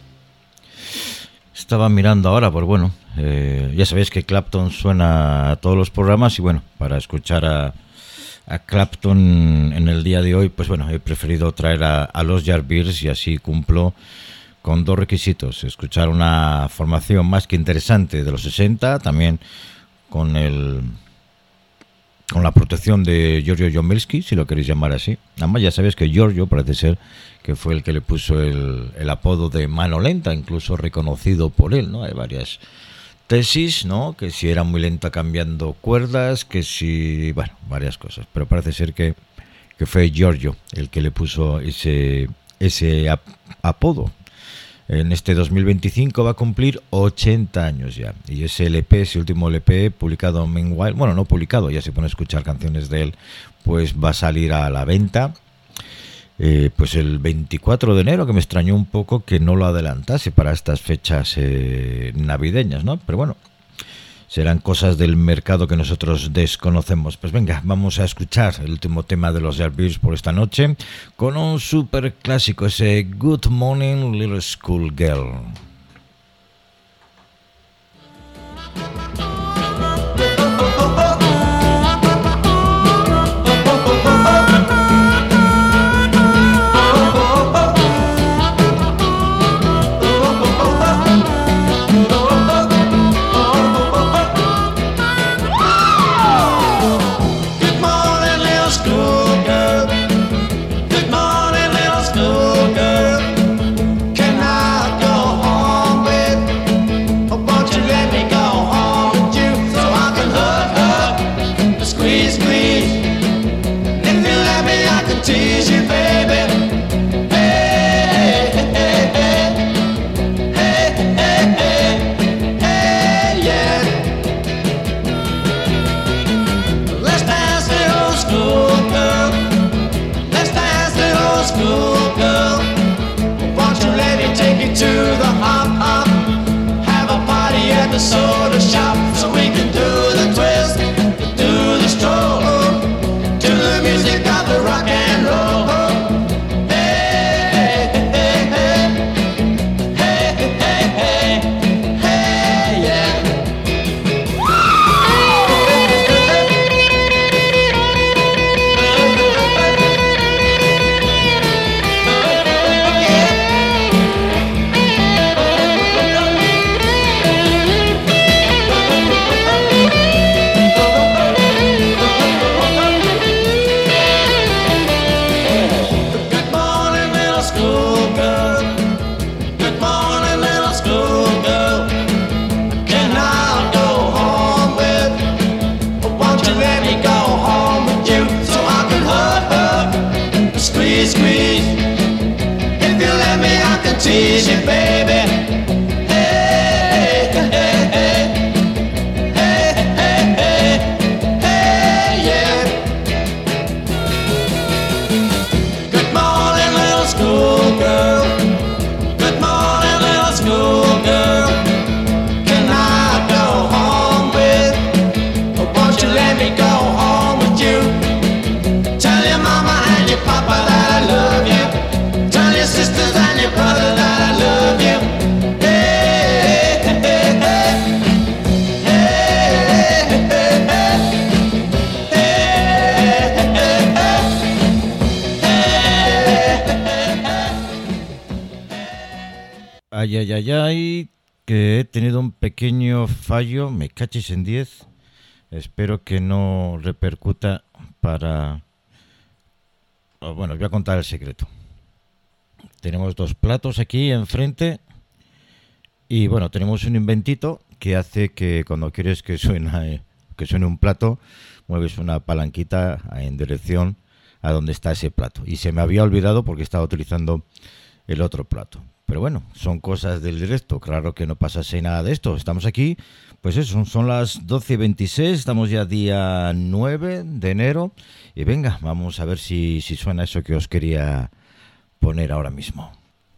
Estaba mirando ahora, pues bueno, eh, ya sabéis que Clapton suena a todos los programas, y bueno, para escuchar a a Clapton en el día de hoy, pues bueno, he preferido traer a, a los Yardbirds, y así cumplo con dos requisitos: escuchar una formación más que interesante de los sesenta, también con el con la protección de Giorgio Jomelsky, si lo queréis llamar así. Además ya sabéis que Giorgio parece ser que fue el que le puso el, el apodo de mano lenta, incluso reconocido por él, ¿no? Hay varias tesis, ¿no? Que si era muy lenta cambiando cuerdas, que si, bueno, varias cosas, pero parece ser que, que fue Giorgio el que le puso ese, ese ap- apodo. En este dos mil veinticinco va a cumplir ochenta años ya, y ese L P, ese último L P publicado Meanwhile, bueno, no publicado, ya se pone a escuchar canciones de él, pues va a salir a la venta Eh, pues el veinticuatro de enero, que me extrañó un poco que no lo adelantase para estas fechas eh, navideñas, ¿no? Pero bueno, serán cosas del mercado que nosotros desconocemos. Pues venga, vamos a escuchar el último tema de los Yardbirds por esta noche con un super clásico, ese Good Morning Little School Girl. Tease you, baby. Hey, hey, hey, hey, hey, hey, hey, hey, yeah. Let's dance the old school, girl. Let's dance the old school, girl. Won't you let me take you to the hop hop? Have a party at the soda shop so we can do the squeeze, squeeze. If you let me, I can tease you, baby. Hey, hey, hey, hey. Hey, hey, hey. Hey, yeah. Good morning, little schoolgirl. Good morning, little schoolgirl. Can I go home with? Or won't you let me go home with you? Tell your mama and your papa that I love you. Tell your sisters and your brother that I love you. Hey, hey, hey, hey. Hey, hey, hey, hey. Hey, hey, hey, hey. Ay, ay, ay, ay, que he tenido un pequeño fallo, me cachis en diez. Espero que no repercuta para... oh, bueno, os voy a contar el secreto. Tenemos dos platos aquí enfrente y bueno, tenemos un inventito que hace que cuando quieres que suene, que suene un plato, mueves una palanquita en dirección a donde está ese plato. Y se me había olvidado porque estaba utilizando el otro plato. Pero bueno, son cosas del directo, claro que no pasase nada de esto. Estamos aquí, pues eso, son las doce y veintiséis, estamos ya día nueve de enero. Y venga, vamos a ver si, si suena eso que os quería poner ahora mismo.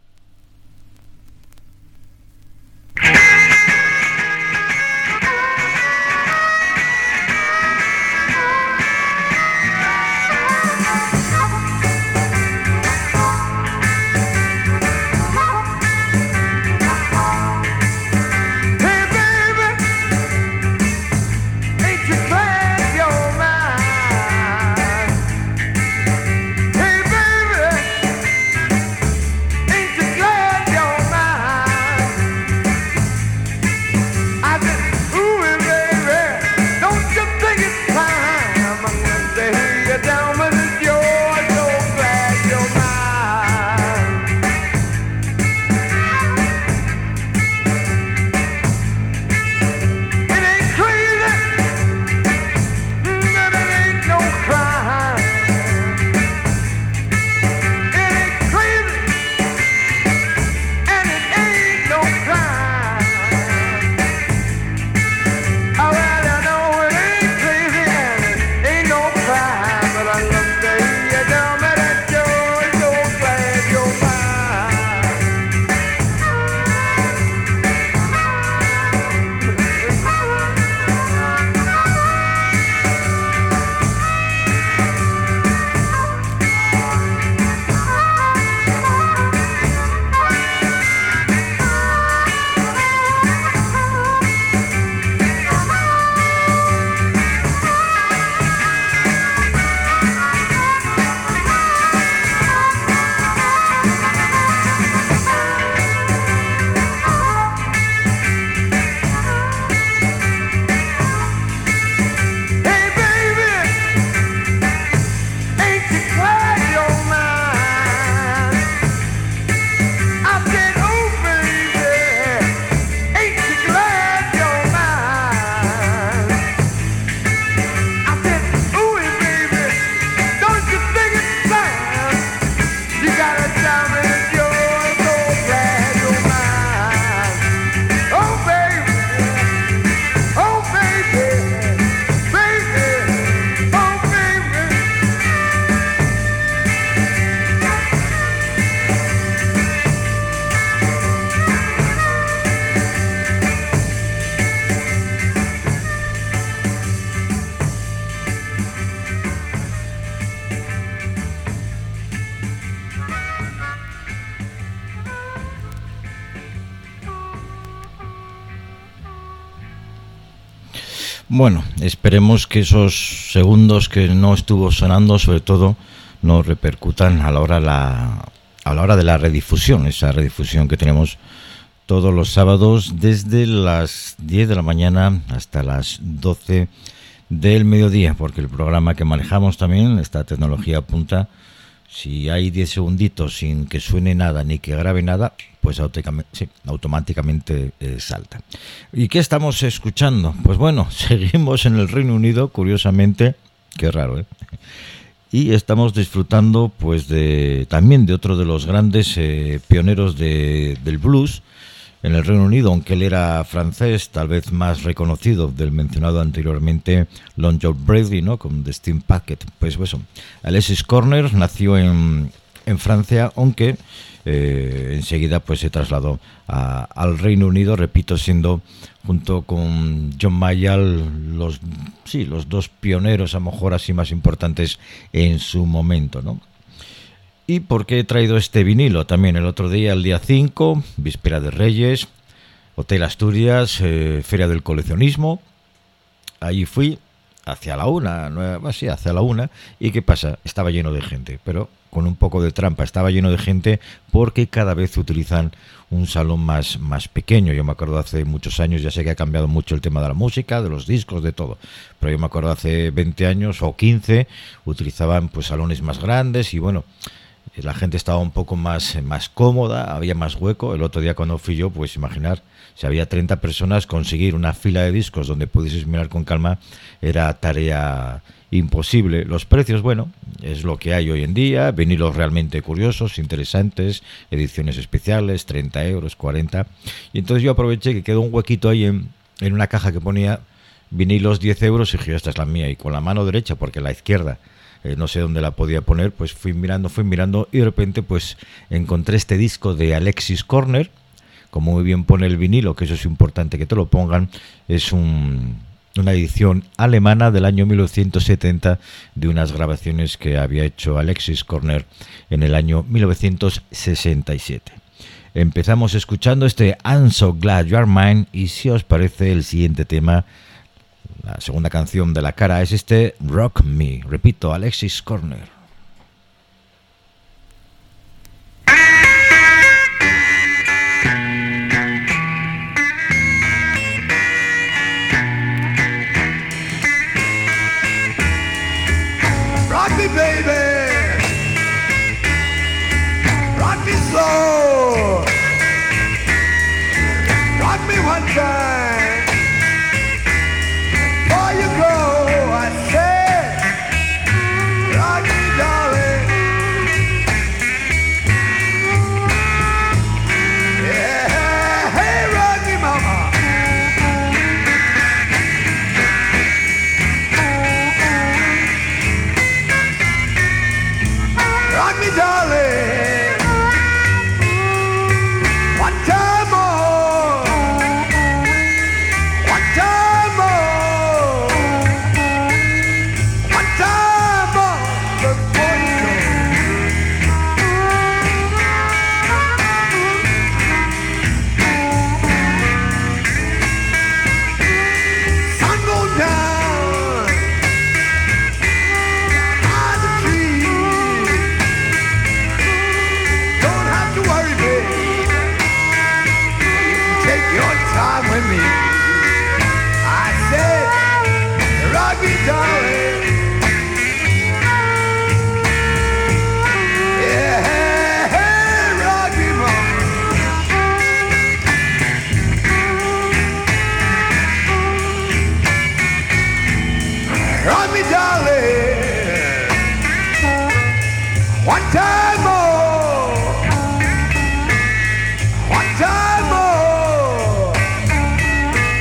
Bueno, esperemos que esos segundos que no estuvo sonando, sobre todo, no repercutan a la hora la a la hora de la redifusión, esa redifusión que tenemos todos los sábados desde las diez de la mañana hasta las doce del mediodía, porque el programa que manejamos también, esta tecnología punta, si hay diez segunditos sin que suene nada ni que grabe nada, pues automáticamente, sí, automáticamente eh, salta. ¿Y qué estamos escuchando? Pues bueno, seguimos en el Reino Unido, curiosamente, qué raro, ¿eh? y estamos disfrutando pues de también de otro de los grandes eh, pioneros de, del blues en el Reino Unido, aunque él era francés, tal vez más reconocido del mencionado anteriormente Long John Brady, ¿no? Con The Steam Packet. Pues eso, Alexis Corner nació en, en Francia, aunque eh, enseguida pues se trasladó a, al Reino Unido, repito, siendo junto con John Mayall los, sí, los dos pioneros a lo mejor así más importantes en su momento, ¿no? ¿Y por qué he traído este vinilo? También el otro día, el día cinco, víspera de Reyes, Hotel Asturias, eh, Feria del Coleccionismo. Allí fui hacia la una, no, sí, hacia la una. ¿Y qué pasa? Estaba lleno de gente, pero con un poco de trampa. Estaba lleno de gente porque cada vez utilizan un salón más, más pequeño. Yo me acuerdo hace muchos años, ya sé que ha cambiado mucho el tema de la música, de los discos, de todo. Pero yo me acuerdo hace veinte años o quince, utilizaban pues salones más grandes y bueno, la gente estaba un poco más, más cómoda, había más hueco. El otro día cuando fui yo, pues imaginar, si había treinta personas, conseguir una fila de discos donde pudieses mirar con calma era tarea imposible. Los precios, bueno, es lo que hay hoy en día, vinilos realmente curiosos, interesantes, ediciones especiales, treinta euros, cuarenta. Y entonces yo aproveché que quedó un huequito ahí en, en una caja que ponía vinilos diez euros y dije, esta es la mía. Y con la mano derecha, porque la izquierda Eh, no sé dónde la podía poner, pues fui mirando, fui mirando y de repente pues encontré este disco de Alexis Corner, como muy bien pone el vinilo, que eso es importante que te lo pongan, es un, una edición alemana del año mil novecientos setenta de unas grabaciones que había hecho Alexis Corner en el año mil novecientos sesenta y siete. Empezamos escuchando este I'm So Glad You Are Mine y si os parece el siguiente tema, la segunda canción de la cara, es este Rock Me. Repito, Alexis Corner. Rock me, baby. Rock me slow. Rock me one time. Before you go, I said, rock me, darling. Yeah, hey, rock me, mama. Rock me, darling. One time more. One time more. One time more before you go. Sun goes down behind the trees. Don't have to worry, baby. You can take your time with me. I said, rock me, darling. Yeah, rock me, mama. Rock me, darling. One time more. One time more.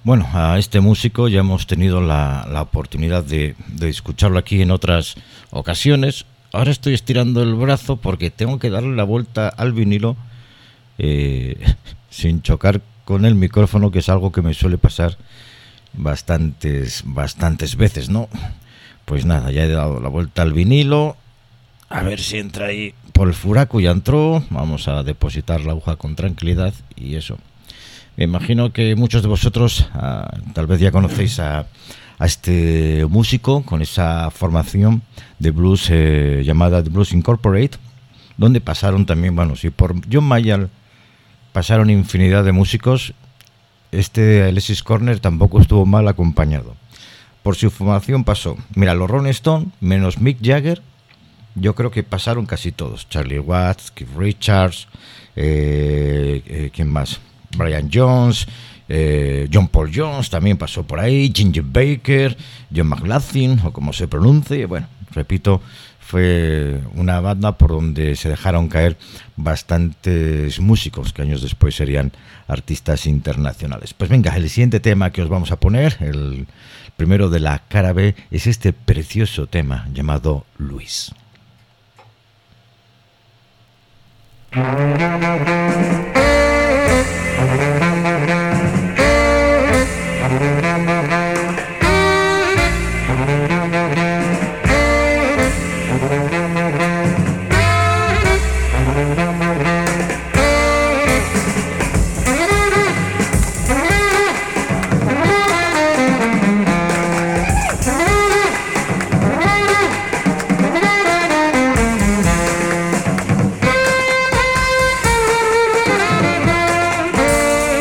Bueno, a este músico ya hemos tenido la, la oportunidad de, de escucharlo aquí en otras ocasiones. Ahora estoy estirando el brazo porque tengo que darle la vuelta al vinilo eh, sin chocar con el micrófono, que es algo que me suele pasar bastantes, bastantes veces, ¿no? Pues nada, ya he dado la vuelta al vinilo. A ver si entra ahí por el furaco. Ya entró. Vamos a depositar la aguja con tranquilidad y eso. Me imagino que muchos de vosotros uh, tal vez ya conocéis a, a este músico con esa formación de blues eh, llamada The Blues Incorporated, donde pasaron también, bueno, si por John Mayall pasaron infinidad de músicos, este Alexis Corner tampoco estuvo mal acompañado. Por su formación pasó, mira, los Rolling Stones, menos Mick Jagger, yo creo que pasaron casi todos. Charlie Watts, Keith Richards, eh, eh, ¿quién más? Brian Jones, eh, John Paul Jones también pasó por ahí, Ginger Baker, John McLaughlin, o como se pronuncie. Bueno, repito, fue una banda por donde se dejaron caer bastantes músicos que años después serían artistas internacionales. Pues venga, el siguiente tema que os vamos a poner, el primero de la cara B, es este precioso tema llamado Luis. Thank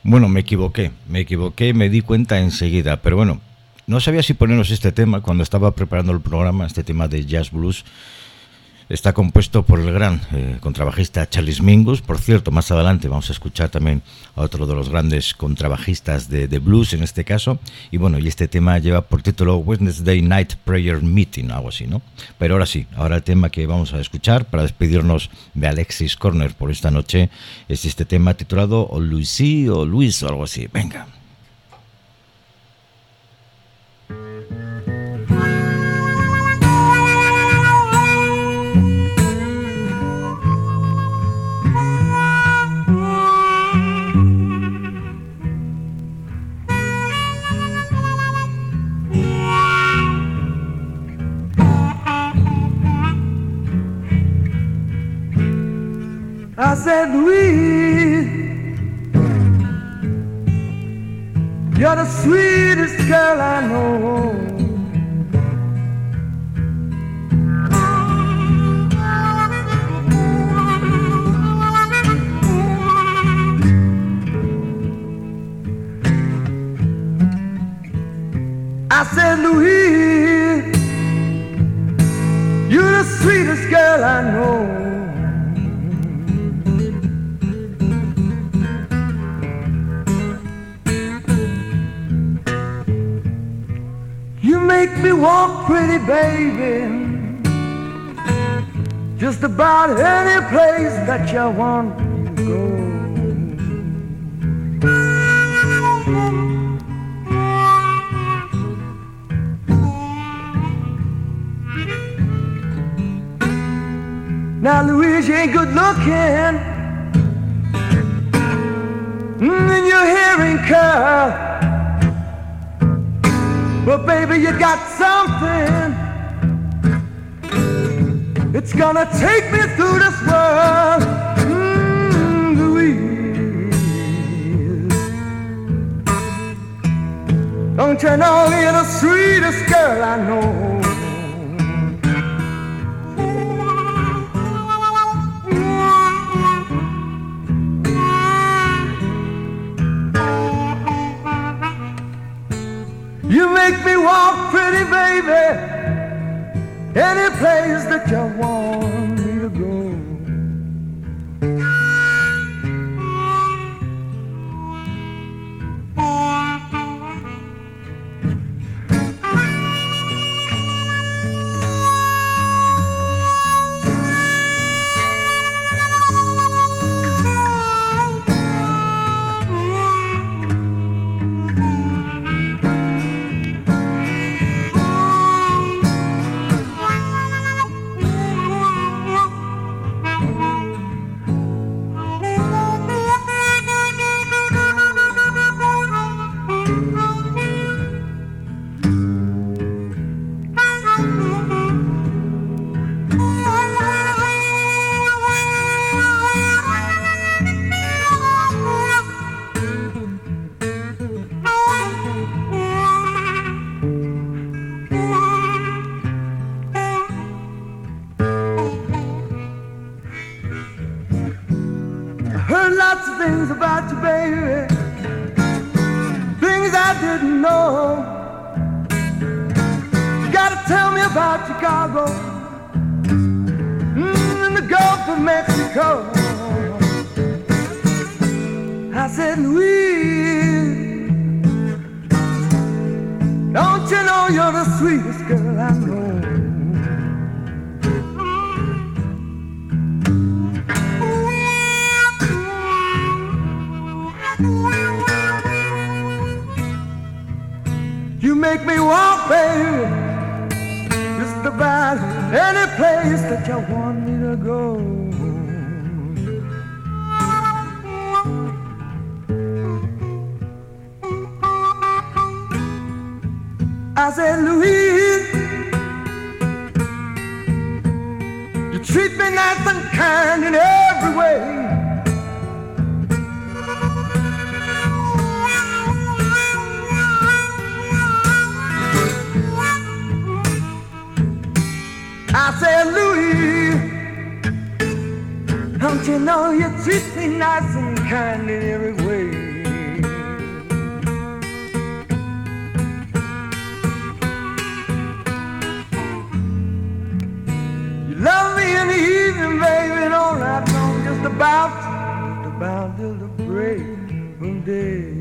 Bueno, me equivoqué, me equivoqué, me di cuenta enseguida, pero bueno, no sabía si ponernos este tema cuando estaba preparando el programa, este tema de Jazz Blues. Está compuesto por el gran eh, contrabajista Charles Mingus. Por cierto, más adelante vamos a escuchar también a otro de los grandes contrabajistas de, de blues en este caso. Y bueno, y este tema lleva por título Wednesday Night Prayer Meeting, algo así, ¿no? Pero ahora sí, ahora el tema que vamos a escuchar para despedirnos de Alexis Corner por esta noche es este tema titulado O Luisi o Luis o algo así. Venga. I said, Louise, you're the sweetest girl I know. I said, Louise, you're the sweetest girl I know. Make me walk, pretty baby, just about any place that you want to go. Now, Louise, you ain't good looking, and your hair ain't curled. But baby, you got something. It's gonna take me through this world. Mm, Louise, don't you know you're the sweetest girl I know? You make me walk, pretty baby, any place that you want me to go. Things about you, baby, things I didn't know. You gotta tell me about Chicago, mm, and the Gulf of Mexico. I said, Louise, don't you know you're the sweetest girl I know? You make me walk, baby, just about any place that you want me to go. I said, Louise, you treat me nice and kind in every way. I said, Louis, don't you know you treat me nice and kind in every way? about, just about till the break of day.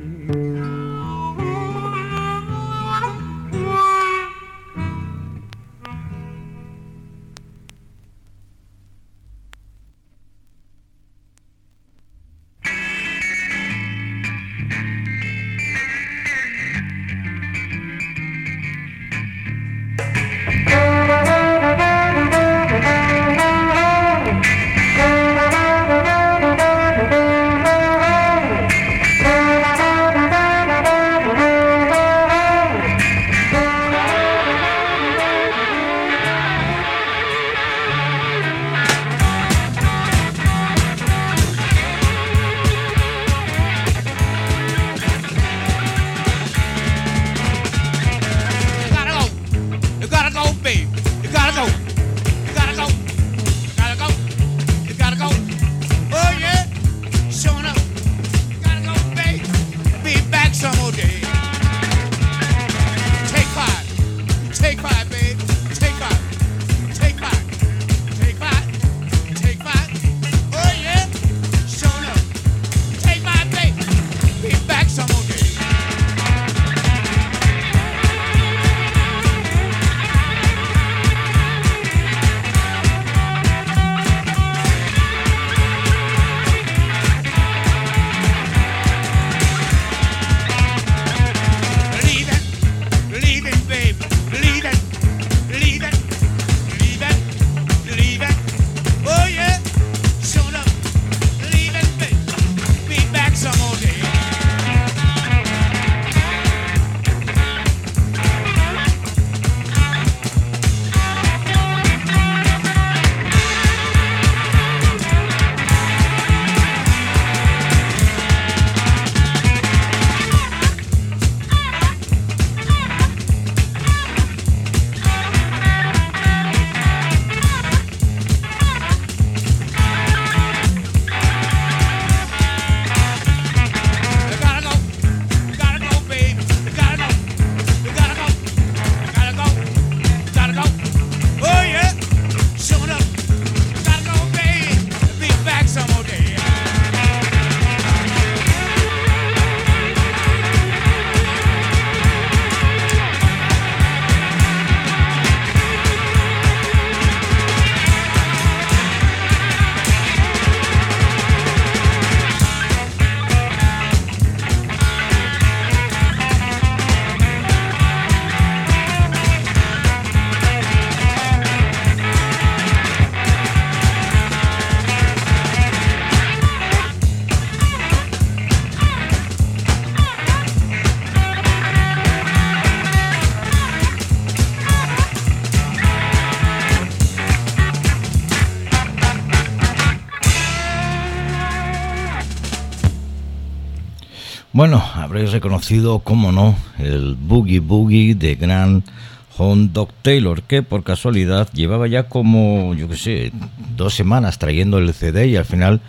Bueno, habréis reconocido, cómo no, el Boogie Boogie de Gran Hound Dog Taylor, que por casualidad llevaba ya como, yo qué sé, dos semanas trayendo el C D y al final,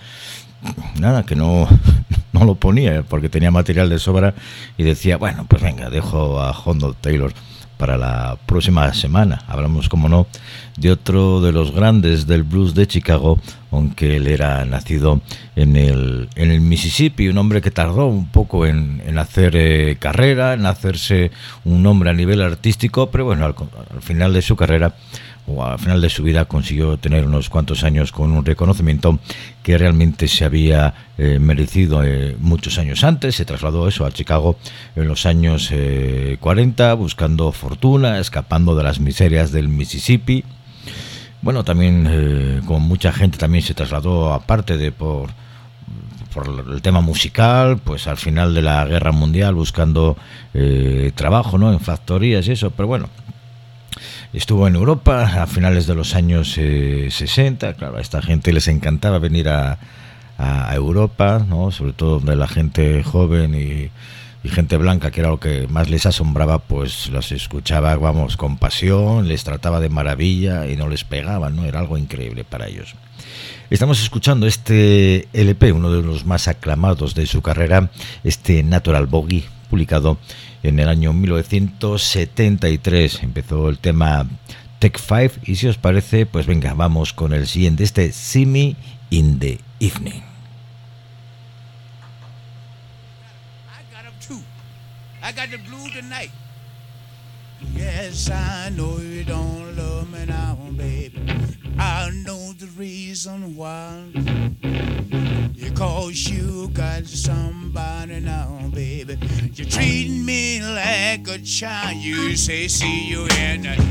nada, que no, no lo ponía porque tenía material de sobra y decía, bueno, pues venga, dejo a Hound Dog Taylor para la próxima semana. Hablamos, como no, de otro de los grandes del blues de Chicago, aunque él era nacido en el, en el Mississippi, un hombre que tardó un poco en, en hacer eh, carrera, en hacerse un nombre a nivel artístico, pero bueno, al, al final de su carrera, o al final de su vida, consiguió tener unos cuantos años con un reconocimiento que realmente se había eh, merecido eh, muchos años antes. Se trasladó eso a Chicago en los años eh, cuarenta, buscando fortuna, escapando de las miserias del Mississippi. Bueno, también eh, con mucha gente también se trasladó, aparte de por, por el tema musical, pues al final de la Guerra Mundial, buscando eh, trabajo, ¿no?, en factorías y eso, pero bueno, estuvo en Europa a finales de los años eh, sesenta. Claro, a esta gente les encantaba venir a, a Europa, ¿no?, sobre todo donde la gente joven y, y gente blanca, que era lo que más les asombraba, pues los escuchaba, vamos, con pasión, les trataba de maravilla y no les pegaban, ¿no? Era algo increíble para ellos. Estamos escuchando este L P, uno de los más aclamados de su carrera, este Natural Boogie, publicado en el año mil novecientos setenta y tres. Empezó el tema Take Five. Y si os parece, pues venga, vamos con el siguiente, este See Me in the Evening. I got up too. I got the blue tonight. Yes, I know you don't love me now, baby. I know the reason why. Because you got somebody now, baby. You treat me like a child. You say, see you in the...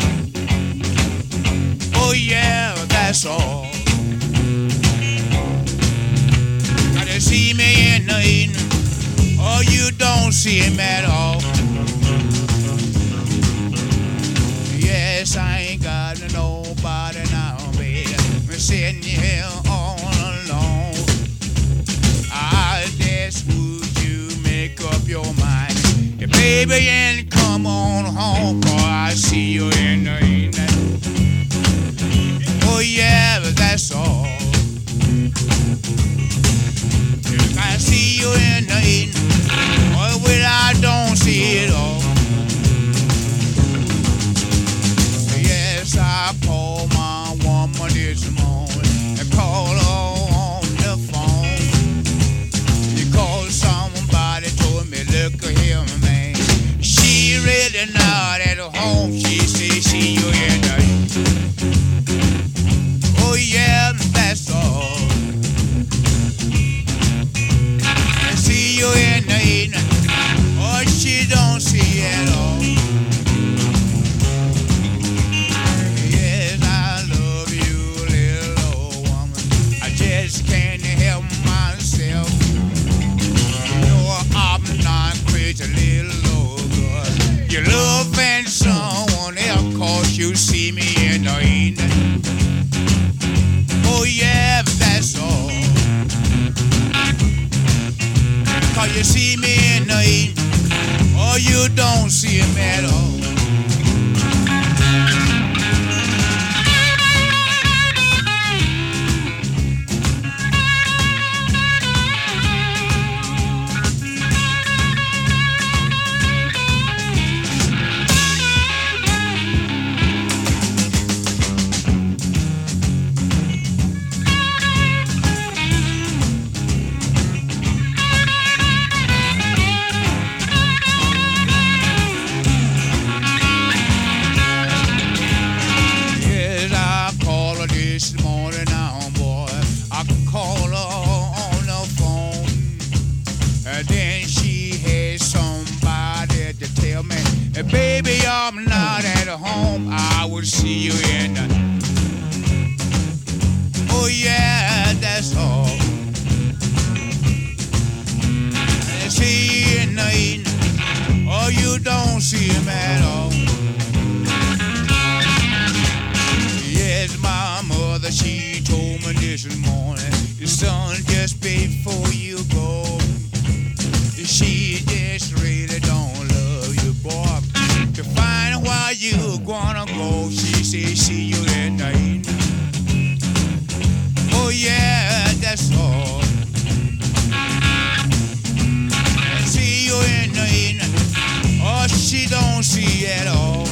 Oh yeah, that's all. Gotta see me in the evening. Oh, you don't see him at all. Yes, I ain't got nobody now, baby. We're sitting here all alone. I just would you make up your mind, yeah, baby, and come on home, boy. I see you in the evening. Oh yeah, but that's all. I see you in the evening. Oh, well, I don't see it all. I called my woman this morning. I called her on the phone because somebody told me, look here, man, she really not at home. She say, see you in the evening. Oh yeah, that's all. I see you in the evening. Oh, she don't see at all. Can't help myself. You know I'm not crazy, little old girl. You loving someone else 'cause you see me in the evening. Oh yeah, that's all. 'Cause you see me in the evening. Oh, you don't see him at all. Baby, I'm not at home. I will see you in the... Oh yeah, that's all. I see you in the evening. Oh, you don't see him at all. Yes, my mother, she told me this morning, your son, just before you go, she just really don't love you, boy. To find why you gonna go, she say, see you in the evening. Oh yeah, that's all. See you in the evening. Oh, she don't see at all.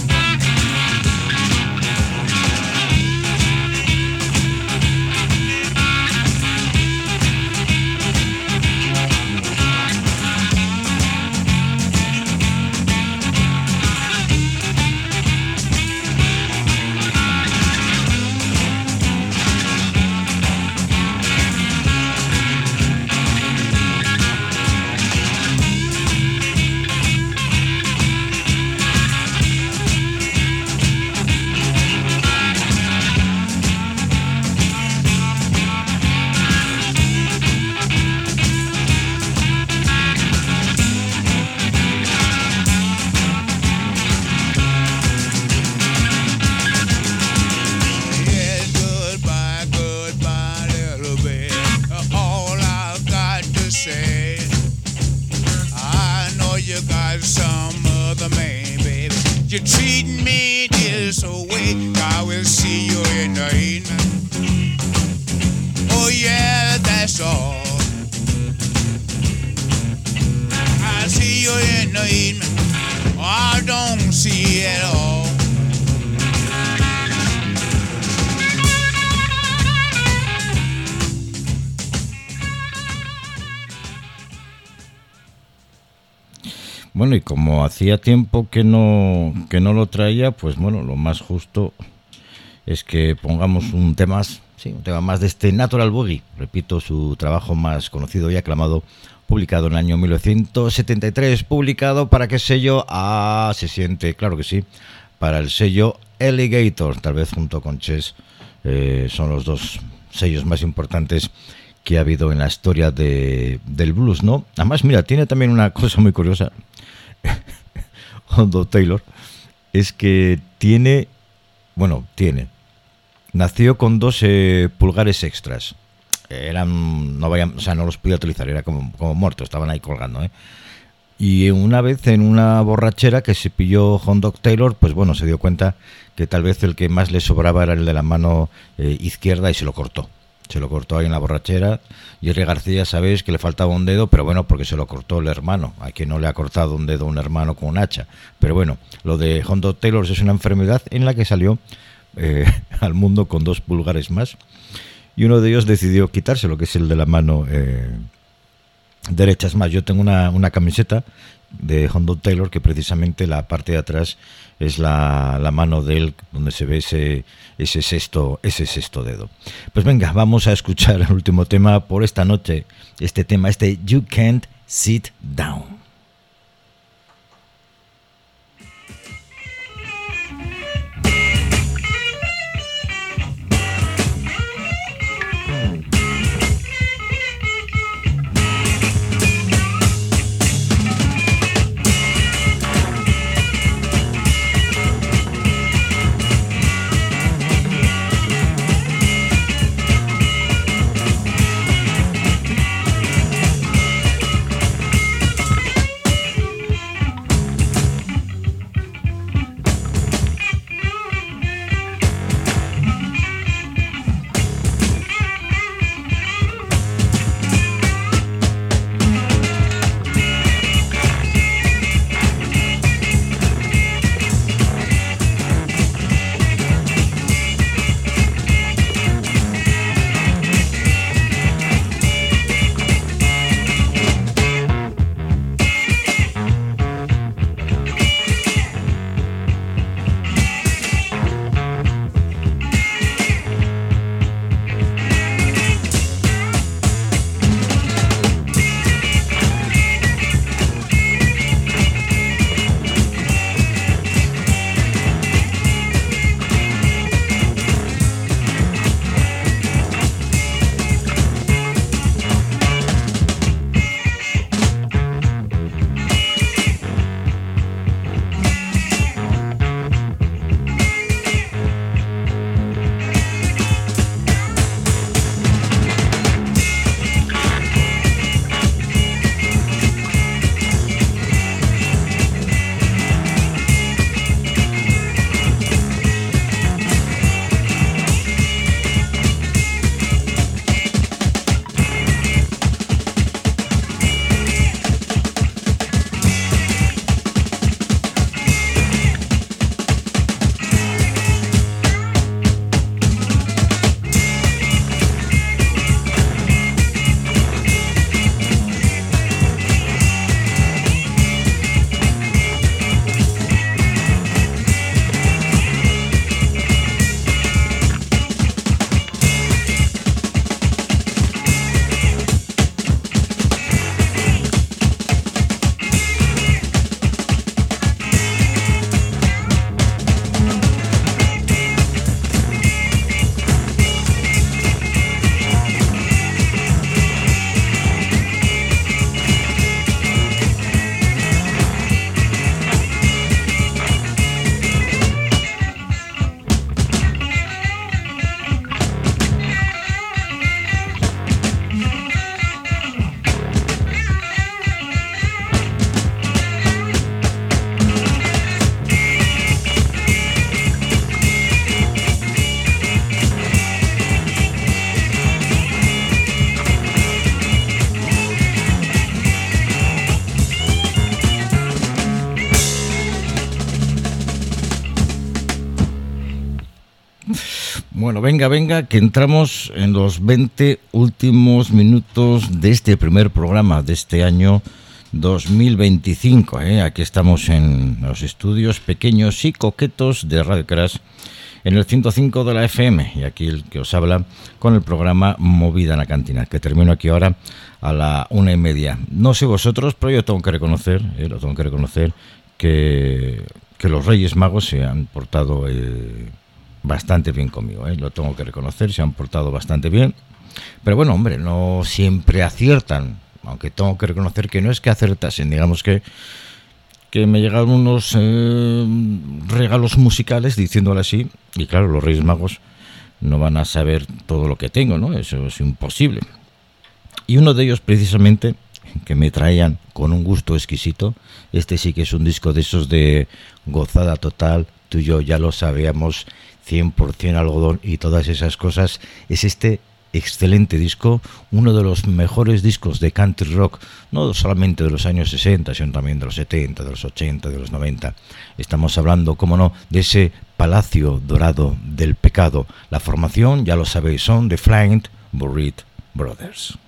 You're treating me this way, I will see you in the evening. Oh yeah, that's all. I see you in the evening. Oh, I don't see at all. Bueno, y como hacía tiempo que no, que no lo traía, pues bueno, lo más justo es que pongamos un tema más, sí, un tema más de este Natural Boogie, repito, su trabajo más conocido y aclamado, publicado en el año mil novecientos setenta y tres, publicado para qué sello, ah, se siente, claro que sí, para el sello Alligator, tal vez junto con Chess, eh, son los dos sellos más importantes que ha habido en la historia de, del blues, ¿no? Además, mira, tiene también una cosa muy curiosa, Hondo Taylor, es que tiene, bueno, tiene, nació con dos eh, pulgares extras, eran, no vayan, o sea, no los podía utilizar, era como, como muertos, estaban ahí colgando, ¿eh? Y una vez en una borrachera que se pilló Hondo Taylor, pues bueno, se dio cuenta que tal vez el que más le sobraba era el de la mano eh, izquierda y se lo cortó. Se lo cortó ahí en la borrachera. Jerry García, sabéis que le faltaba un dedo, pero bueno, porque se lo cortó el hermano. A quien no le ha cortado un dedo un hermano con un hacha. Pero bueno, lo de Hondo Taylor es una enfermedad en la que salió eh, al mundo con dos pulgares más. Y uno de ellos decidió quitárselo, que es el de la mano eh, derecha. Es más, yo tengo una, una camiseta de Hondo Taylor que precisamente la parte de atrás es la, la mano de él, donde se ve ese, ese, sexto, ese sexto dedo. Pues venga, vamos a escuchar el último tema por esta noche. Este tema, este You Can't Sit Down. Bueno, venga, venga, que entramos en los veinte últimos minutos de este primer programa de este año dos mil veinticinco. ¿eh? Aquí estamos en los estudios pequeños y coquetos de Radio Crash en el ciento cinco de la F M, y aquí el que os habla con el programa Movida en la Cantina, que termino aquí ahora a la una y media. No sé vosotros, pero yo tengo que reconocer, eh, lo tengo que reconocer, que, que los Reyes Magos se han portado eh, bastante bien conmigo, eh, lo tengo que reconocer, se han portado bastante bien, pero bueno, hombre, no siempre aciertan, aunque tengo que reconocer que no es que acertasen, digamos que que me llegaron unos eh, regalos musicales, diciéndolo así, y claro, los Reyes Magos no van a saber todo lo que tengo, ¿no? Eso es imposible. Y uno de ellos, precisamente, que me traían con un gusto exquisito, este sí que es un disco de esos de gozada total, tú y yo ya lo sabíamos, cien por ciento algodón y todas esas cosas, es este excelente disco, uno de los mejores discos de country rock, no solamente de los años sesenta, sino también de los setenta, de los ochenta, de los noventa. Estamos hablando, como no, de ese Palacio Dorado del Pecado. La formación, ya lo sabéis, son The Flying Burrito Brothers.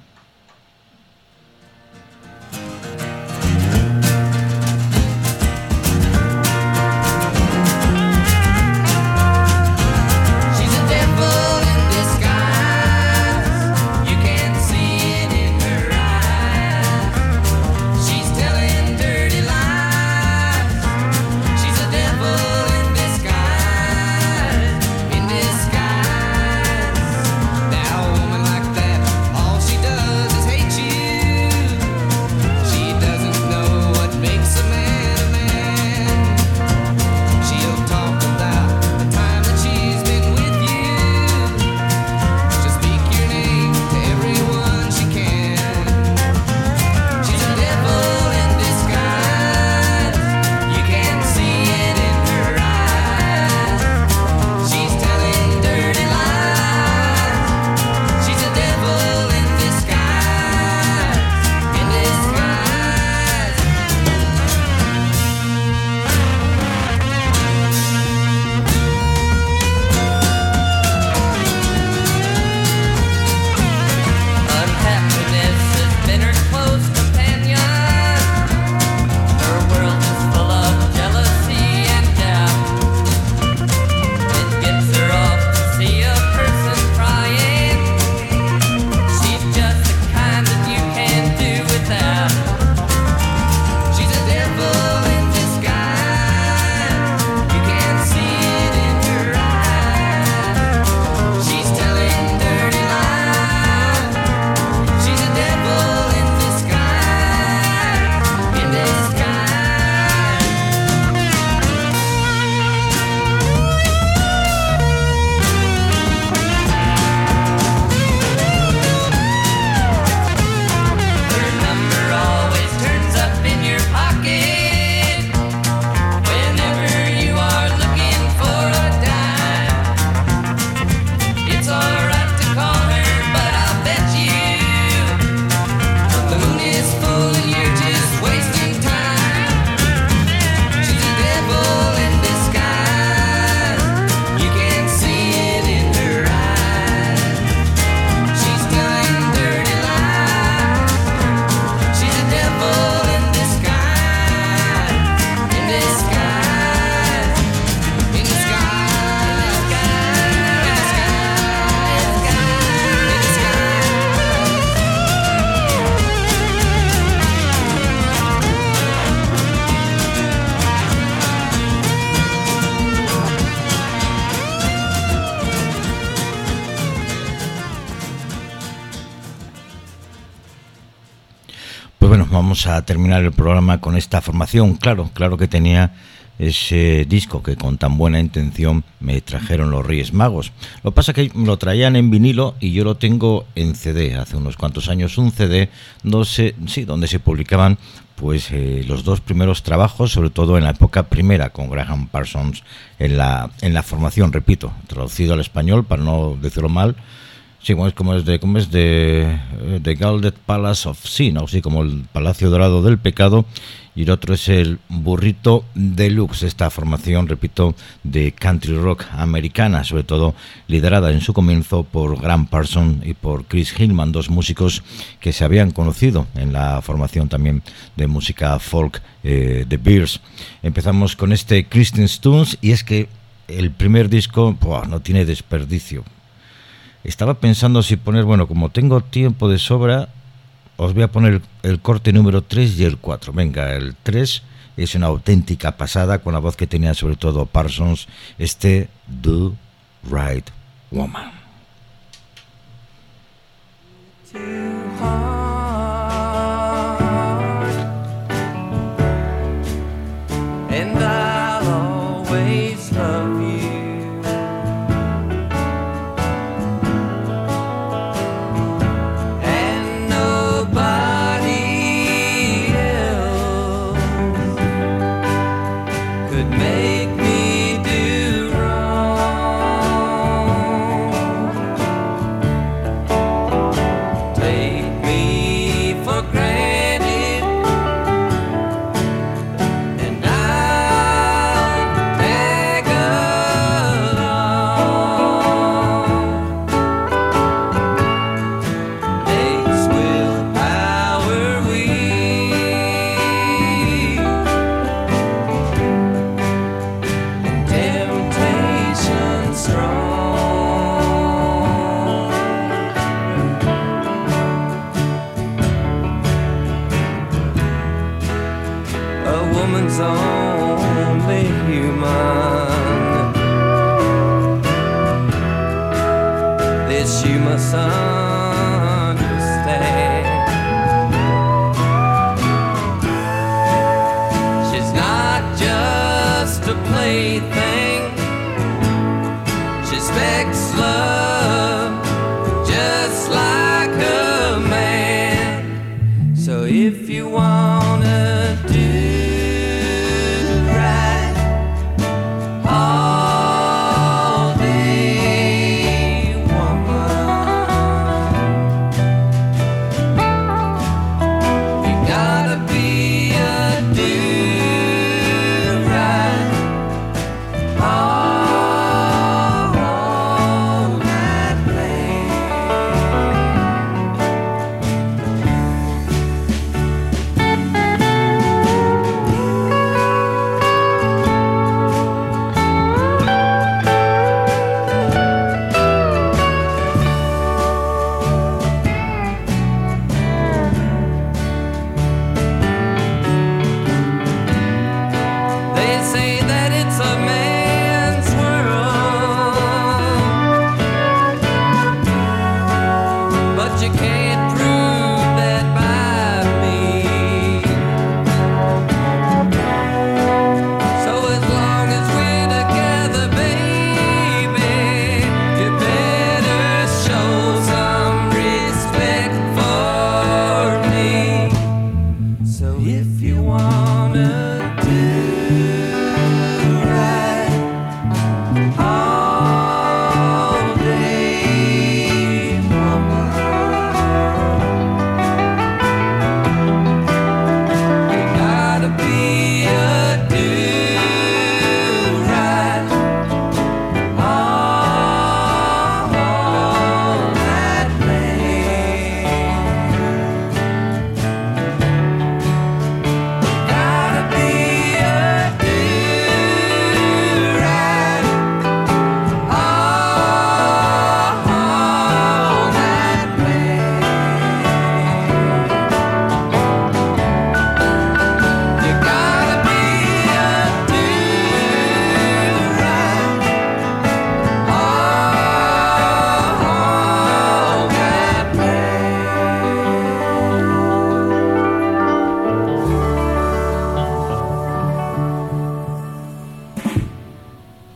Vamos a terminar el programa con esta formación. Claro, claro que tenía ese disco que con tan buena intención me trajeron los Reyes Magos. Lo que pasa es que lo traían en vinilo y yo lo tengo en C D. Hace unos cuantos años un C D no sé, sí, donde se publicaban pues eh, los dos primeros trabajos, sobre todo en la época primera, con Graham Parsons en la, en la formación, repito, traducido al español para no decirlo mal. Sí, bueno, es como es de, como es de, de Gilded Palace of Sin, o así como el Palacio Dorado del Pecado, y el otro es el Burrito Deluxe, esta formación, repito, de country rock americana, sobre todo liderada en su comienzo por Graham Parsons y por Chris Hillman, dos músicos que se habían conocido en la formación también de música folk eh, de Bears. Empezamos con este Christian Stones, y es que el primer disco ¡buah!, no tiene desperdicio. Estaba pensando si poner, bueno, como tengo tiempo de sobra, os voy a poner el corte número tres y el cuatro. Venga, el tres es una auténtica pasada, con la voz que tenía sobre todo Parsons, este Do Right Woman. Too hard, and I'll always love you.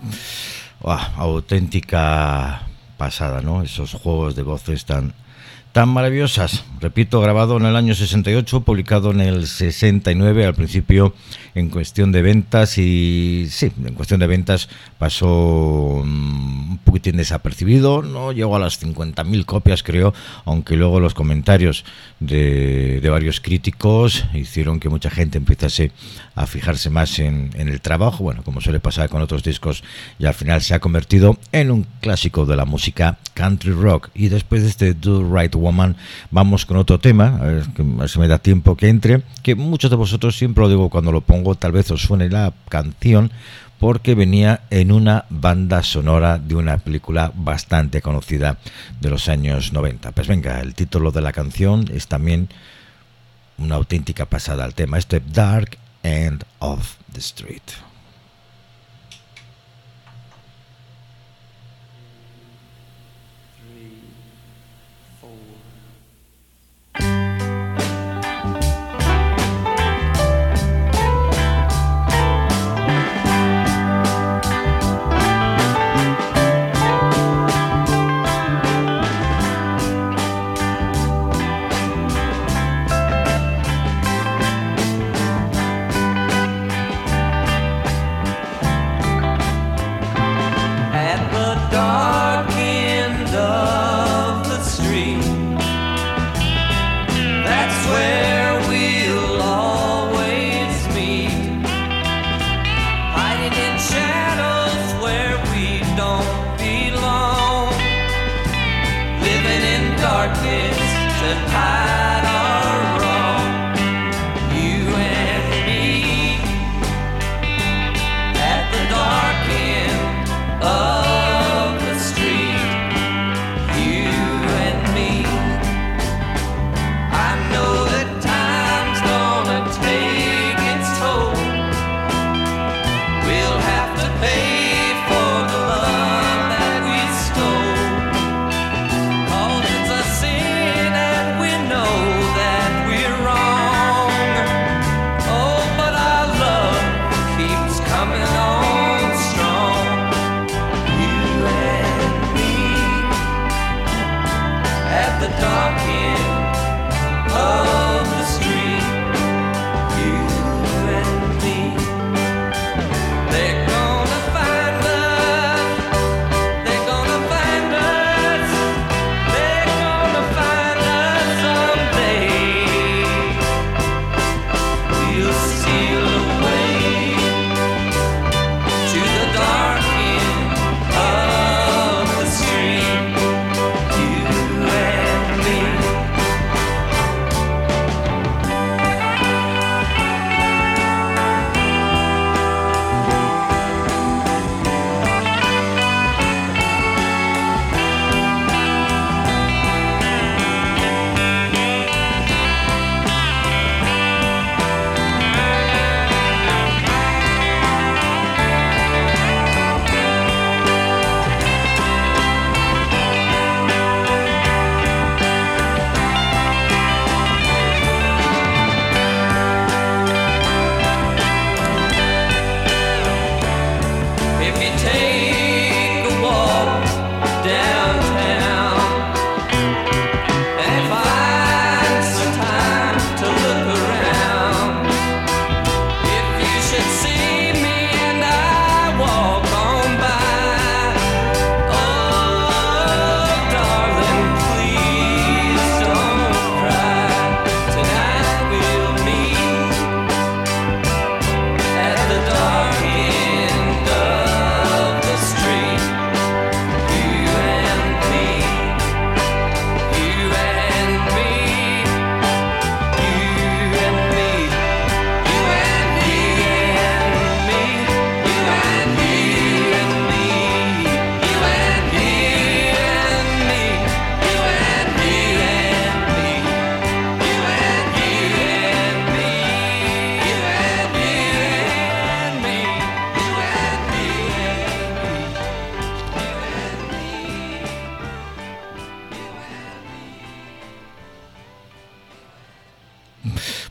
Auténtica pasada, ¿no? Esos juegos de voces tan, tan maravillosas. Repito, grabado en el año sesenta y ocho, publicado en el sesenta y nueve, al principio en cuestión de ventas, y sí, en cuestión de ventas pasó um, un poquitín desapercibido, no llegó a las cincuenta mil copias, creo, aunque luego los comentarios de, de varios críticos hicieron que mucha gente empezase a fijarse más en, en el trabajo, bueno, como suele pasar con otros discos, y al final se ha convertido en un clásico de la música country rock. Y después de este Do Right Woman, vamos con otro tema, a ver, a ver si me da tiempo que entre, que muchos de vosotros, siempre lo digo cuando lo pongo, tal vez os suene la canción, porque venía en una banda sonora de una película bastante conocida de los años noventa. Pues venga, el título de la canción es también una auténtica pasada al tema, este Dark End of the Street.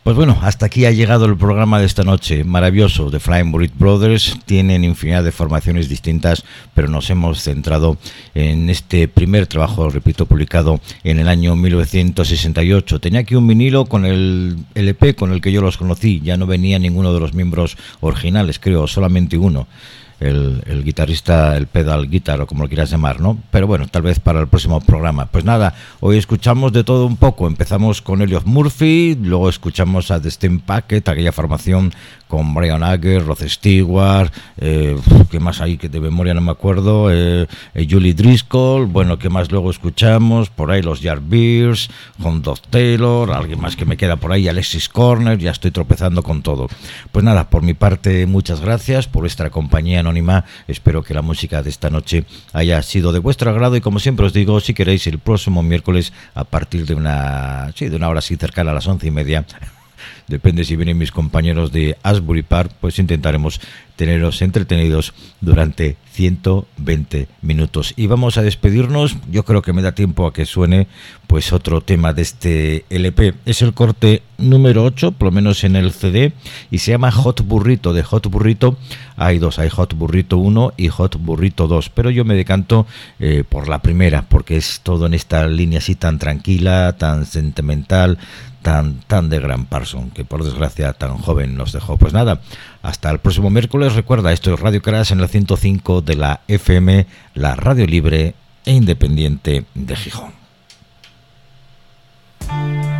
Pues bueno, hasta aquí ha llegado el programa de esta noche, maravilloso, de Flying Burrito Brothers. Tienen infinidad de formaciones distintas, pero nos hemos centrado en este primer trabajo, repito, publicado en el año mil novecientos sesenta y ocho. Tenía aquí un vinilo con el L P con el que yo los conocí, ya no venía ninguno de los miembros originales, creo, solamente uno. El, el guitarrista, el pedal guitar o como lo quieras llamar, ¿no? Pero bueno, tal vez para el próximo programa. Pues nada, hoy escuchamos de todo un poco. Empezamos con Elliot Murphy, luego escuchamos a The Steam Packet, aquella formación con Brian Agger, Rod Stewart, eh, ¿qué más hay que de memoria no me acuerdo? Eh, eh, Julie Driscoll, bueno, ¿qué más luego escuchamos? Por ahí los Yardbirds, John Dove Taylor, alguien más que me queda por ahí, Alexis Corner, ya estoy tropezando con todo. Pues nada, por mi parte, muchas gracias por vuestra compañía anónima. Espero que la música de esta noche haya sido de vuestro agrado y como siempre os digo, si queréis el próximo miércoles a partir de una, sí, de una hora así cercana a las once y media, depende si vienen mis compañeros de Asbury Park, pues intentaremos teneros entretenidos durante ciento veinte minutos. Y vamos a despedirnos, yo creo que me da tiempo a que suene pues otro tema de este L P. Es el corte número ocho, por lo menos en el C D, y se llama Hot Burrito. De Hot Burrito hay dos, hay Hot Burrito uno y Hot Burrito dos, pero yo me decanto eh, por la primera, porque es todo en esta línea así tan tranquila, tan sentimental, tan tan de Graham Parsons, que por desgracia tan joven nos dejó. Pues nada, hasta el próximo miércoles. Recuerda, esto es Radio Crash en la ciento cinco de la F M, la radio libre e independiente de Gijón.